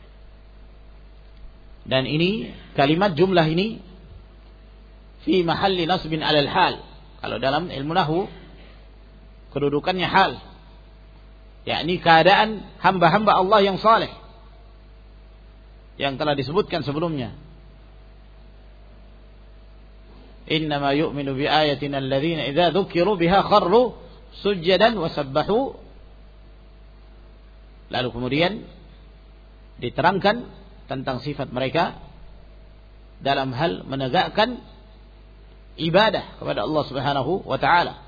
dan ini kalimat jumlah ini fi mahalli nasbin alal hal. Kalau dalam ilmu nahwu kedudukannya hal, yakni keadaan hamba-hamba Allah yang saleh yang telah disebutkan sebelumnya. Innama yu'minu bi ayatina alladhina idza dzukiru biha kharru sujjadan wa sabbahu. Lalu kemudian diterangkan tentang sifat mereka dalam hal menegakkan ibadah kepada Allah Subhanahu wa taala,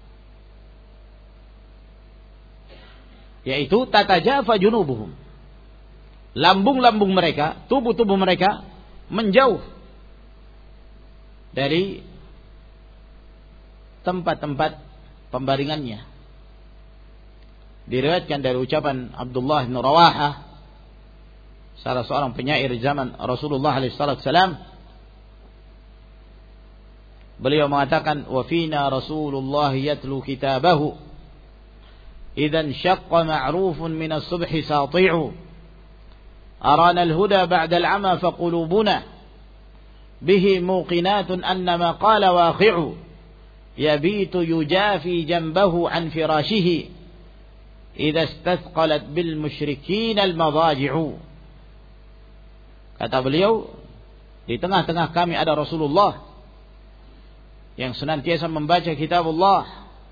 yaitu tatajafa junubuhum, lambung-lambung mereka, tubuh-tubuh mereka menjauh dari tempat-tempat pembaringannya. Diriwayatkan dari ucapan Abdullah bin Rawahah, salah seorang penyair zaman Rasulullah SAW. Beliau mengatakan, wa fina Rasulullah yatlu kitabahu idzan syaqqa ma'rufun min as-subhi sati'u arana al-huda ba'da al-'ama fa qulubuna bihi muqinatun annama qala waqi'u yabitu yujafi janbahu an firashihi idza istathqalat bil musyrikin al-madaji'u. Kata beliau, di tengah-tengah kami ada Rasulullah yang senantiasa membaca kitab Allah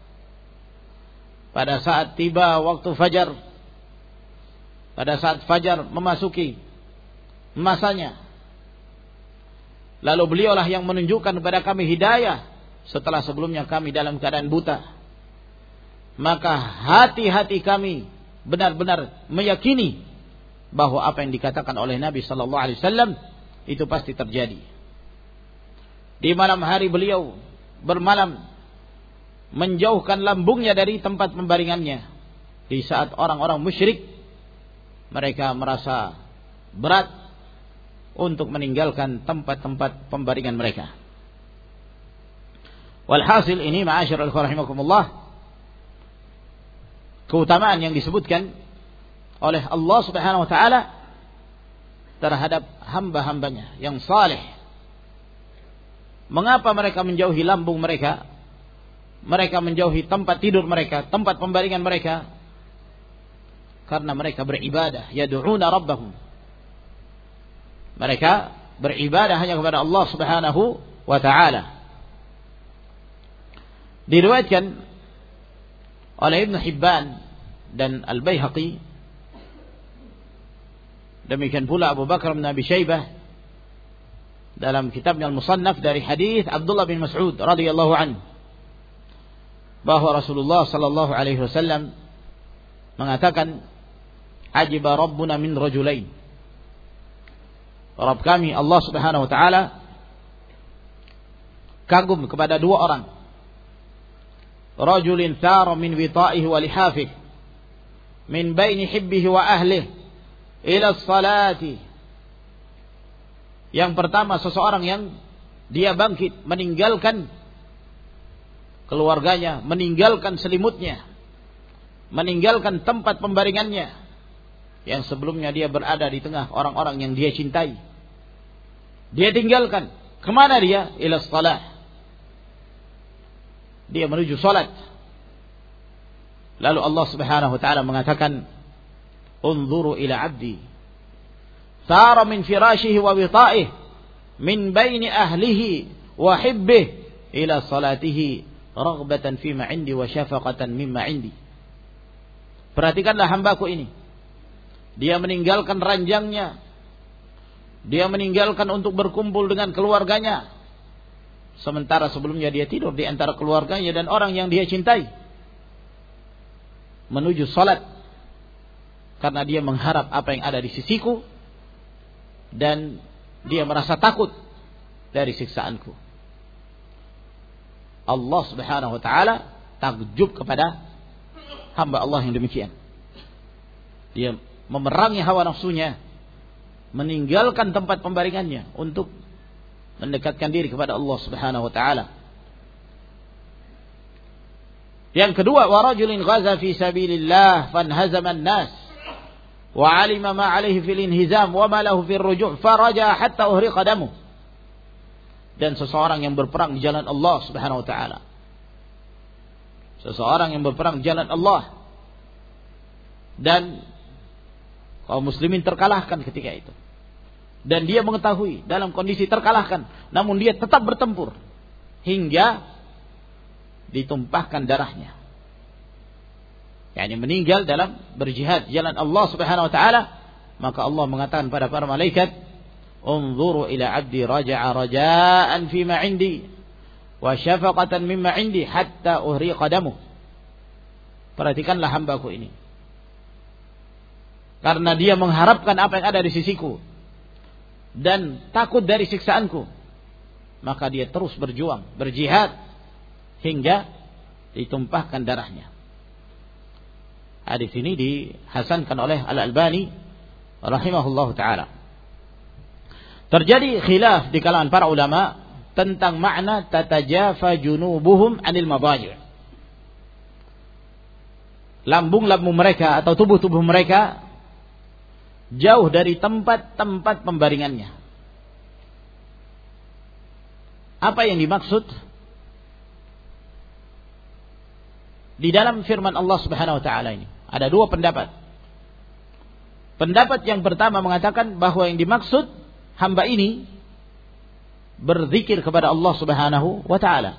pada saat tiba waktu fajar, pada saat fajar memasuki masanya. Lalu beliaulah yang menunjukkan kepada kami hidayah setelah sebelumnya kami dalam keadaan buta. maka hati-hati kami benar-benar meyakini bahwa apa yang dikatakan oleh Nabi sallallahu alaihi wasallam itu pasti terjadi. Di malam hari beliau bermalam menjauhkan lambungnya dari tempat pembaringannya. Di saat orang-orang musyrik mereka merasa berat untuk meninggalkan tempat-tempat pembaringan mereka. Walhasil ini ma'asyiral rahimakumullah, keutamaan yang disebutkan oleh Allah Subhanahu wa taala terhadap hamba-hambanya yang saleh. Mengapa mereka menjauhi lambung mereka? Mereka menjauhi tempat tidur mereka, tempat pembaringan mereka, karena mereka beribadah, yad'una rabbahum. Mereka beribadah hanya kepada Allah Subhanahu wa taala. Diriwayatkan oleh Ibn Hibban dan Al-Baihaqi, demikian pula Abu Bakar bin Abi Syaibah dalam kitabnya Al-Musannaf dari hadis Abdullah bin Mas'ud radhiyallahu anhu, bahwa Rasulullah sallallahu alaihi wasallam mengatakan, ajiba rabbuna min rajulain. Rabb kami Allah Subhanahu wa taala kagum kepada dua orang. Rajulin thara min wita'ihi wa lihafih min baini hibbihi wa ahlihi ila salati. Yang pertama, seseorang yang dia bangkit meninggalkan keluarganya, meninggalkan selimutnya, meninggalkan tempat pembaringannya yang sebelumnya dia berada di tengah orang-orang yang dia cintai. Dia tinggalkan. Kemana dia? Ila salah. Dia menuju salat. Lalu Allah Subhanahu wa taala mengatakan, unzuru ila abdi sara min firashihi wa wita'ihi min baini ahlihi wa hibbihi ila salatihi raghbatan fima indi wa syafaqatan mimma indi. Perhatikanlah hambaku ini. Dia meninggalkan ranjangnya, dia meninggalkan untuk berkumpul dengan keluarganya, sementara sebelumnya dia tidur di antara keluarganya dan orang yang dia cintai, menuju salat karena dia mengharap apa yang ada di sisiku dan dia merasa takut dari siksaanku. Allah Subhanahu wa taala takjub kepada hamba Allah yang demikian. Dia memerangi hawa nafsunya, meninggalkan tempat pembaringannya untuk mendekatkan diri kepada Allah Subhanahu wa taala. Yang kedua, wa rajulin ghaza fi sabilillah fanhazama an-nas wa 'alima ma 'alaihi fil inhizam wa ma lahu fir ruju' faraja hatta uhriqa damu. Dan seseorang yang berperang di jalan Allah Subhanahu wa taala. Seseorang yang berperang di jalan Allah dan kaum muslimin terkalahkan ketika itu. Dan dia mengetahui dalam kondisi terkalahkan, namun dia tetap bertempur hingga ditumpahkan darahnya. yakni meninggal dalam berjihad jalan Allah Subhanahu wa taala, maka Allah mengatakan pada para malaikat, "Unzuru ila 'abdi raja'a raja'an fi ma 'indi wa syafaqatan mimma 'indi hatta uhriqa damu." Perhatikanlah hambaku ini. Karena dia mengharapkan apa yang ada di sisiku dan takut dari siksaanku, maka dia terus berjuang, berjihad hingga ditumpahkan darahnya. Hadis ini dihasankan oleh Al-Albani rahimahullahu taala. Terjadi khilaf di kalangan para ulama tentang makna tatajafa junubuhum 'anil madaji'. Lambung-lambung mereka atau tubuh-tubuh mereka jauh dari tempat-tempat pembaringannya. Apa yang dimaksud di dalam firman Allah Subhanahu wa taala ini? Ada dua pendapat. Pendapat yang pertama mengatakan bahwa yang dimaksud hamba ini berzikir kepada Allah Subhanahu wa taala.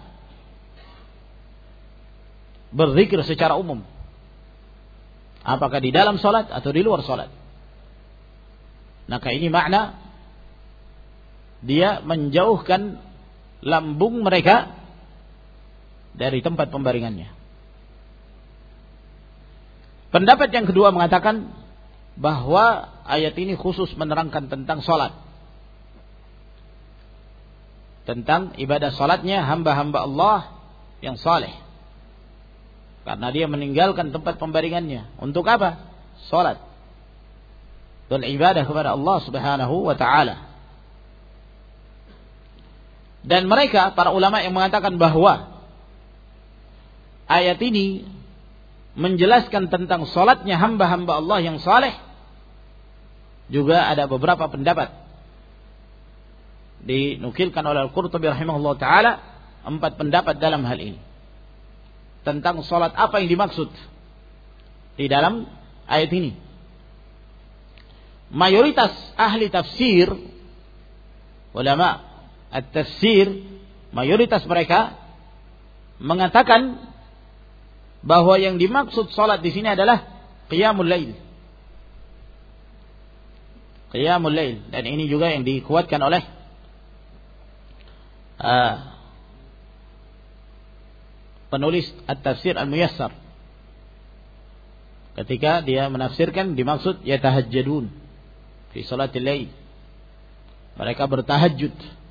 Berzikir secara umum. Apakah di dalam salat atau di luar salat. Maka ini makna dia menjauhkan lambung mereka dari tempat pembaringannya. Pendapat yang kedua mengatakan bahwa ayat ini khusus menerangkan tentang salat, tentang ibadah salatnya hamba-hamba Allah yang saleh. Karena dia meninggalkan tempat pembaringannya untuk apa? Salat dan ibadah kepada Allah Subhanahu wa taala. Dan mereka, para ulama yang mengatakan bahwa ayat ini menjelaskan tentang salatnya hamba-hamba Allah yang saleh, juga ada beberapa pendapat. Dinukilkan oleh Al-Qurtubi rahimahullah ta'ala 4 pendapat dalam hal ini, tentang salat apa yang dimaksud di dalam ayat ini. Mayoritas ahli tafsir, ulama at-tafsir, mayoritas mereka mengatakan bahwa yang dimaksud salat di sini adalah qiyamul lail. Qiyamul lail, dan ini juga yang dikuatkan oleh penulis at-tafsir al-muyassar ketika dia menafsirkan dimaksud yatahajjadun fi salatil lail. Mereka bertahajud,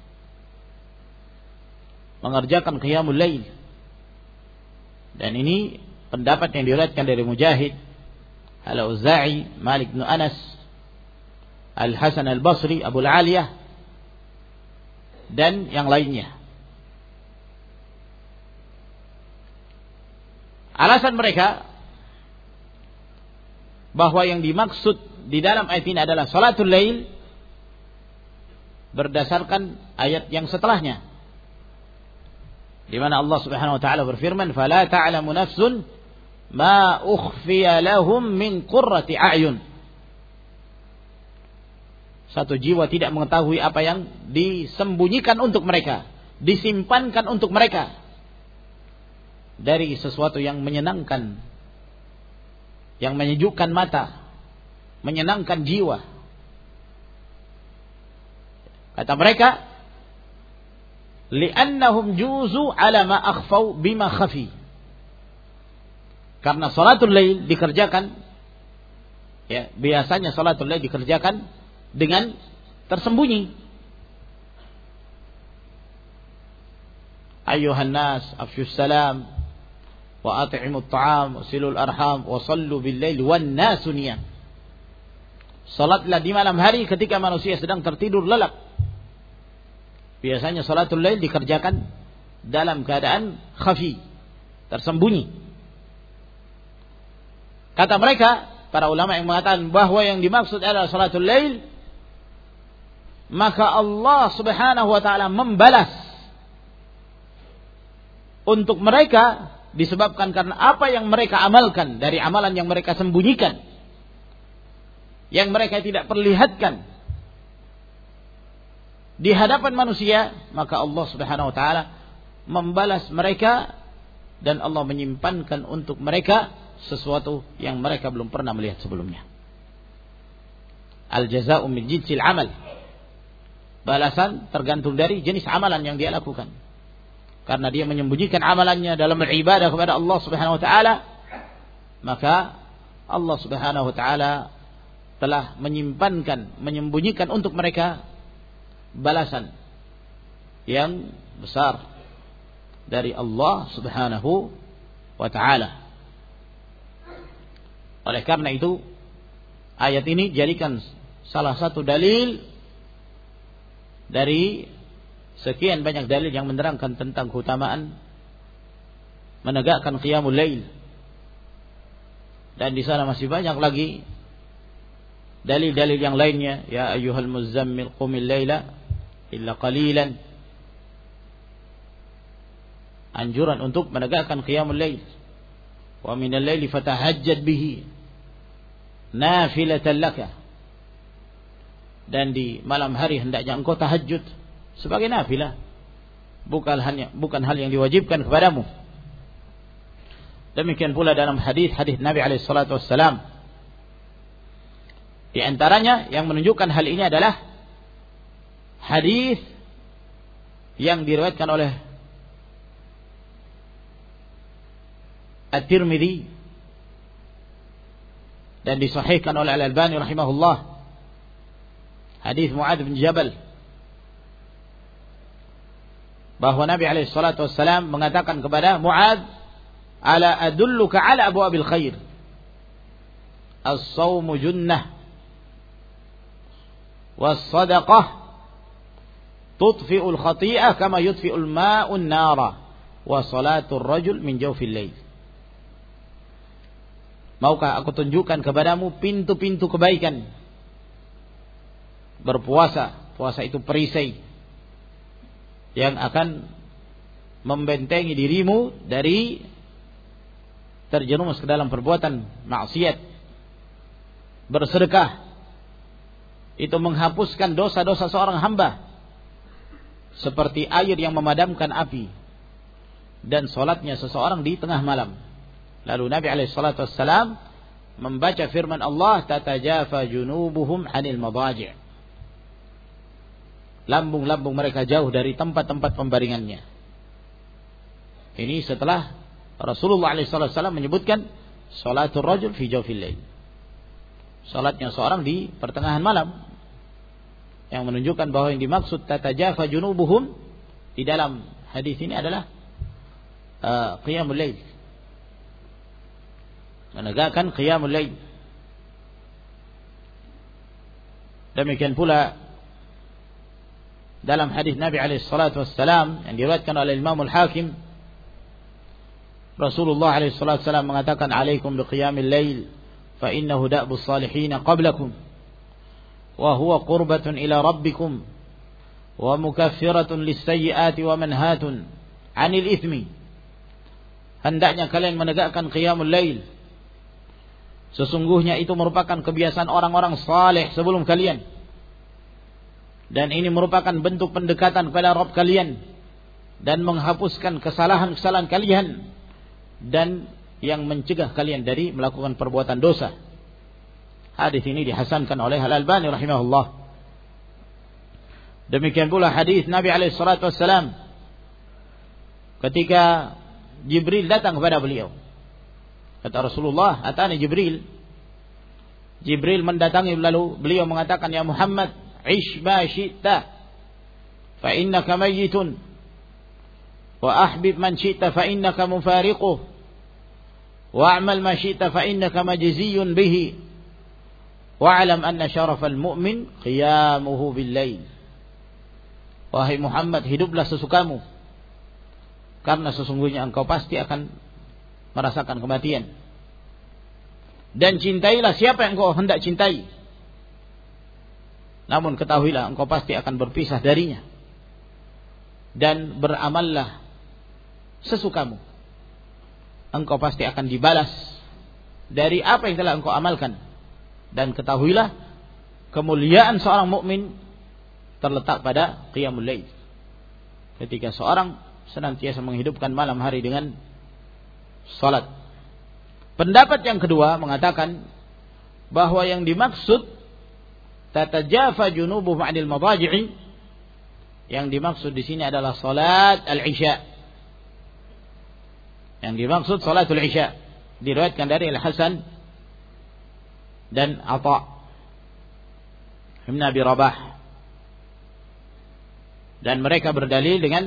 mengerjakan qiyamul lail. Dan ini pendapat yang diriwayatkan dari Mujahid, Al-Auza'i, Malik bin Anas, Al-Hasan Al-Basri, Abu Al-Aliyah, dan yang lainnya. Alasan mereka bahwa yang dimaksud di dalam ayat ini adalah salatul lail berdasarkan ayat yang setelahnya, di mana Allah Subhanahu wa taala berfirman, "Fala ta'lamu nafsun ma ukhfiya lahum min qurrati a'yun." Satu jiwa tidak mengetahui apa yang disembunyikan untuk mereka, disimpankan untuk mereka dari sesuatu yang menyenangkan, yang menyejukkan mata, menyenangkan jiwa. Kata mereka, li'annahum juzu ala ma akhfau bima khafi. Karena salatul lail dikerjakan, ya, biasanya salatul lail dikerjakan dengan tersembunyi. Ayyuhan nas afshus salam wa at'imut ta'am wa silul arham wa sallu bil lail wan nasu niyam. Salatlah di malam hari ketika manusia sedang tertidur lelap. Biasanya salatul lail dikerjakan dalam keadaan khafi, tersembunyi. Kata mereka, para ulama yang mengatakan bahwa yang dimaksud adalah salatul lail, maka Allah Subhanahu wa taala membalas untuk mereka disebabkan karena apa yang mereka amalkan dari amalan yang mereka sembunyikan, yang mereka tidak perlihatkan di hadapan manusia, maka Allah Subhanahu wa taala membalas mereka, dan Allah menyimpankan untuk mereka sesuatu yang mereka belum pernah melihat sebelumnya. Al-jazaa'u min jinsil amal. Balasan tergantung dari jenis amalan yang dia lakukan. Karena dia menyembunyikan amalannya dalam beribadah kepada Allah Subhanahu wa taala, maka Allah Subhanahu wa taala telah menyembunyikan untuk mereka balasan yang besar dari Allah Subhanahu wa taala. Oleh karena itu, ayat ini jadikan salah satu dalil dari sekian banyak dalil yang menerangkan tentang keutamaan menegakkan qiyamul lail. Dan di sana masih banyak lagi dalil-dalil yang lainnya. Ya ayyuhal muzammil qumil laila illa qalilan. Anjuran untuk menegakkan qiyamul lail. Wa minal laili fatahajjad bihi nafilatan laka. Dan di malam hari hendaknya engkau tahajud sebagai nafilah, bukan hal yang diwajibkan kepadamu. Demikian pula dalam hadis Nabi alaihi salatu wassalam. Di antaranya yang menunjukkan hal ini adalah hadis yang diriwayatkan oleh At-Tirmidzi dan disahihkan oleh Al-Albani rahimahullah, hadis Mu'adz bin Jabal, bahwa Nabi alaihi salatu wassalam mengatakan kepada Mu'adz, ala adulluka ala abwabil khair, as-shawmu junnah, was-sadaqah tudfi'ul khati'ah kama yudfi'ul ma'un nara, wa salatul rajul min jawfil lail. Maukah aku tunjukkan kepadamu pintu-pintu kebaikan? Berpuasa, puasa itu perisai yang akan membentengi dirimu dari terjerumus ke dalam perbuatan maksiat. Bersedekah itu menghapuskan dosa-dosa seorang hamba seperti air yang memadamkan api, dan salatnya seseorang di tengah malam. Lalu Nabi SAW membaca firman Allah, tatajafa junubuhum 'anil madaji'. Lambung-lambung mereka jauh dari tempat-tempat pembaringannya. Ini setelah Rasulullah SAW menyebutkan salatul rajul fi jawfil lail, salatnya seorang di pertengahan malam, yang menunjukkan bahwa yang dimaksud tatajafa junubuhum di dalam hadis ini adalah qiyamul lail, menegakkan qiyamul lail. Demikian pula dalam hadis Nabi alaihi salatu wassalam yang diriwayatkan oleh Imam Al-Hakim, Rasulullah alaihi salatu wassalam mengatakan, alaikum biqiyamil lail fa innahu da'bus salihin qablakum wa huwa qurbatun ila rabbikum wa mukaffiratun lis-sayyi'ati wa manhatun 'anil itsmi. Hendaknya kalian menegakkan qiyamul lail, sesungguhnya itu merupakan kebiasaan orang-orang saleh sebelum kalian, dan ini merupakan bentuk pendekatan kepada Rabb kalian dan menghapuskan kesalahan-kesalahan kalian dan yang mencegah kalian dari melakukan perbuatan dosa. Hadis ini dihasankan oleh Al-Albani rahimahullah. Demikian pula hadis Nabi alaihi salatu wassalam ketika Jibril datang kepada beliau. Kata Rasulullah, atani Jibril. Jibril mendatangi, lalu beliau mengatakan, ya Muhammad, ish ma syi'ta fa innaka mayyitun wa ahbib man syi'ta fa innaka mufariquh wa a'mal ma syi'ta fa innaka majziyun bihi wa alam anna syarafal mu'min qiyamuhu bil lail. Wahai Muhammad, hiduplah sesukamu, karena sesungguhnya engkau pasti akan merasakan kematian, dan cintailah siapa yang engkau hendak cintai, namun ketahuilah engkau pasti akan berpisah darinya, dan beramallah sesukamu, engkau pasti akan dibalas dari apa yang telah engkau amalkan, dan ketahuilah kemuliaan seorang mukmin terletak pada qiyamul lail, ketika seorang senantiasa menghidupkan malam hari dengan salat. Pendapat yang kedua mengatakan bahwa yang dimaksud tatajafa junubuhum 'anil madaji'i, yang dimaksud di sini adalah salat al-isya. Yang dimaksud salatul isya, diriwayatkan dari Al-Hasan dan Atha bin Abi Rabah, dan mereka berdalil dengan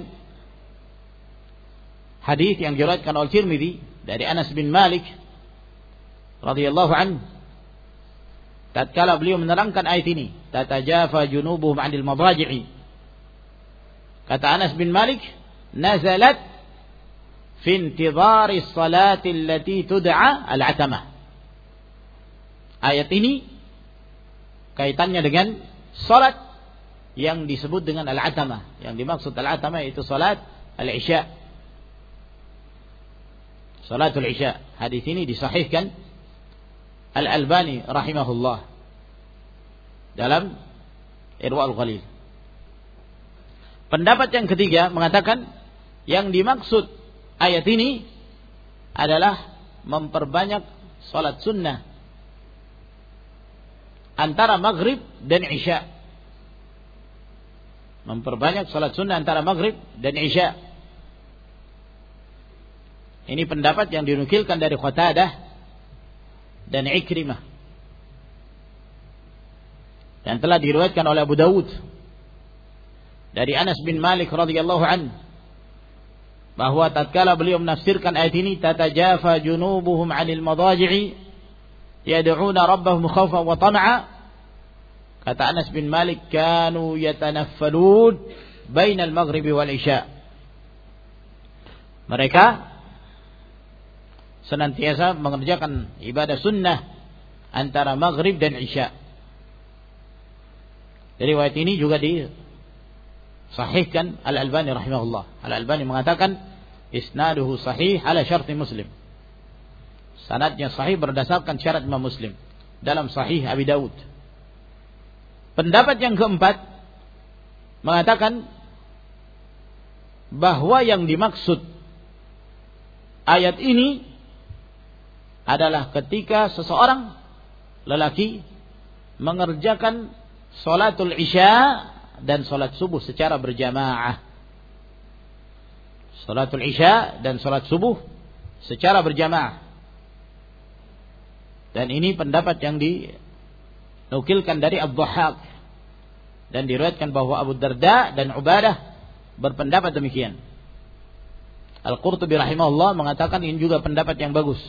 hadis yang diriwayatkan oleh Tirmidzi dari Anas bin Malik radhiyallahu anhu, tatkala beliau menerangkan ayat ini, tatajafa junubuhum 'anil madaji'i, kata Anas bin Malik, nazalat fi intidhari salati allati tud'a al-'atamah. Ayat ini kaitannya dengan salat yang disebut dengan al-'atamah. Yang dimaksud al-'atamah itu salat al-isya, salatul isya. Hadis ini disahihkan Al-Albani rahimahullah dalam Irwaul Ghalil. Pendapat yang ketiga mengatakan yang dimaksud ayat ini adalah memperbanyak salat sunnah antara maghrib dan isya. Memperbanyak salat sunnah antara maghrib dan isya. Ini pendapat yang dinukilkan dari Qatadah dan Ikrimah yang telah diriwayatkan oleh Abu Dawud dari Anas bin Malik radhiyallahu anhu bahwa tatkala beliau menafsirkan ayat ini, tatajafa junubuhum 'anil madaji'i yad'una rabbahum khaufan wa tam'a, kata Anas bin Malik, kanu yatanaffalun bainal maghribi wal isya. Mereka senantiasa mengerjakan ibadah sunnah antara maghrib dan isya. Dari riwayat ini juga disahihkan Al-Albani rahimahullah. Al-Albani mengatakan isnaduhu sahih ala syarti Muslim. Sanadnya sahih berdasarkan syarat Imam Muslim dalam Sahih Abi Dawud. Pendapat yang keempat mengatakan bahwa yang dimaksud ayat ini adalah ketika seseorang lelaki mengerjakan salatul isya dan salat subuh secara berjamaah. Salatul isya dan salat subuh secara berjamaah. Dan ini pendapat yang dinukilkan dari Ad-Dhahhak dan diriwayatkan bahwa Abu Darda dan Ubadah berpendapat demikian. Al-Qurtubi rahimahullah mengatakan ini juga pendapat yang bagus.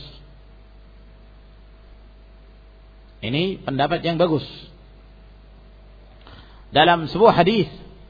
Ini pendapat yang bagus. Dalam sebuah hadis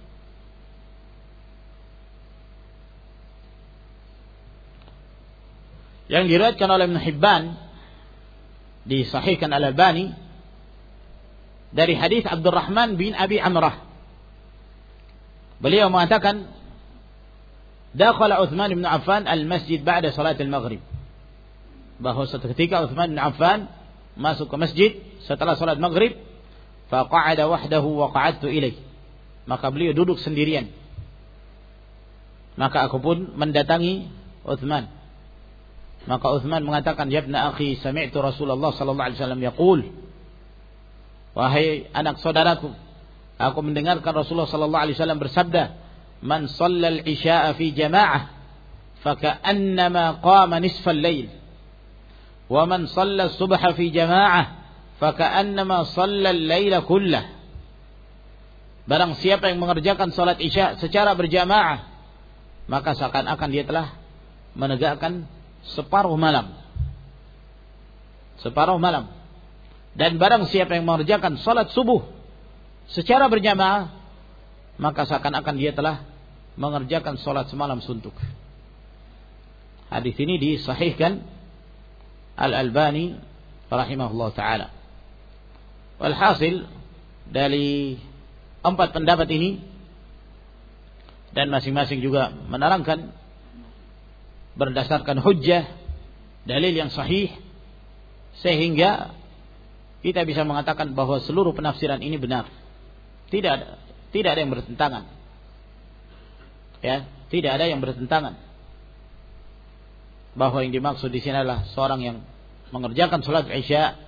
yang diriwayatkan oleh Ibnu Hibban, disahihkan Al-Albani, dari hadis Abdurrahman bin Abi Amrah, beliau mengatakan, dakhala Utsman bin Affan al-masjid ba'da salat al-maghrib, bahwa suatu ketika Utsman bin Affan masuk ke masjid setelah salat maghrib, faqa'ada wahdahu wa qa'adtu ilaih, maka beliau duduk sendirian, maka aku pun mendatangi Utsman. Maka Utsman mengatakan, ya ibna akhi, sami'tu Rasulullah sallallahu alaihi wasallam yaqul, wahai anak saudaraku, aku mendengarkan Rasulullah sallallahu alaihi wasallam bersabda, man shallal isya'a fi jama'ah faka'annama qama nisfal lail, wa man shallal subha fi jama'ah faka'annama shallal laila kullah. Barang siapa yang mengerjakan salat isya secara berjamaah, maka seakan-akan dia telah menegakkan separuh malam. Separuh malam. Dan barang siapa yang mengerjakan salat subuh secara berjamaah, maka seakan-akan dia telah mengerjakan salat semalam suntuk. Hadis ini disahihkan Al-Albani rahimahullah ta'ala. Walhasil dari 4 pendapat ini, dan masing-masing juga menerangkan berdasarkan hujjah, dalil yang sahih, sehingga kita bisa mengatakan bahwa seluruh penafsiran ini benar. Tidak ada yang bertentangan. Ya, tidak ada yang bertentangan. Bahwa yang dimaksud di sini adalah seorang yang mengerjakan salat isya,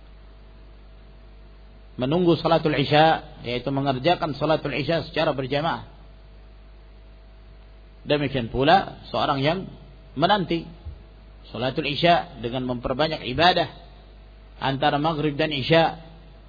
menunggu salatul isya, yaitu mengerjakan salatul isya secara berjamaah. Demikian pula seorang yang menanti salatul isya dengan memperbanyak ibadah antara maghrib dan isya,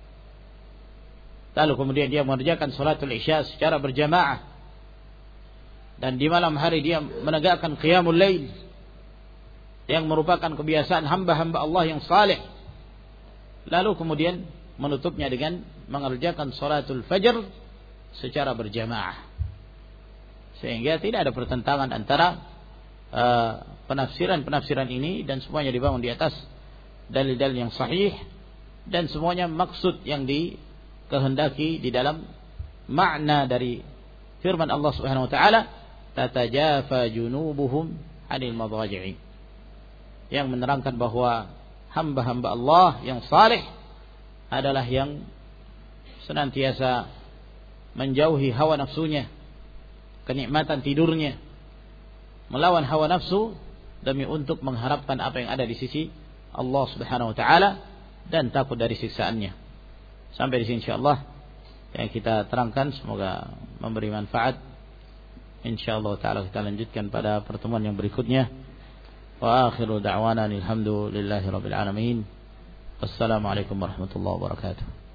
lalu kemudian dia mengerjakan salatul isya secara berjamaah, dan di malam hari dia menegakkan qiyamul lail yang merupakan kebiasaan hamba-hamba Allah yang saleh, lalu kemudian menutupnya dengan mengerjakan salatul fajr secara berjamaah, sehingga tidak ada pertentangan antara penafsiran ini, dan semuanya dibangun di atas dalil-dalil yang sahih, dan semuanya maksud yang dikehendaki di dalam makna dari firman Allah Subhanahu wa taala, tatajafa junubuhum 'anil madaji'i, yang menerangkan bahwa hamba-hamba Allah yang saleh adalah yang senantiasa menjauhi hawa nafsunya, kenikmatan tidurnya, melawan hawa nafsu demi untuk mengharapkan apa yang ada di sisi Allah Subhanahu wa taala dan takut dari siksaannya. Sampai di sini insyaallah yang kita terangkan semoga memberi manfaat. Insyaallah taala kita lanjutkan pada pertemuan yang berikutnya. Wa akhiru da'wana alhamdulillahi rabbil alamin. Wassalamualaikum warahmatullahi wabarakatuh.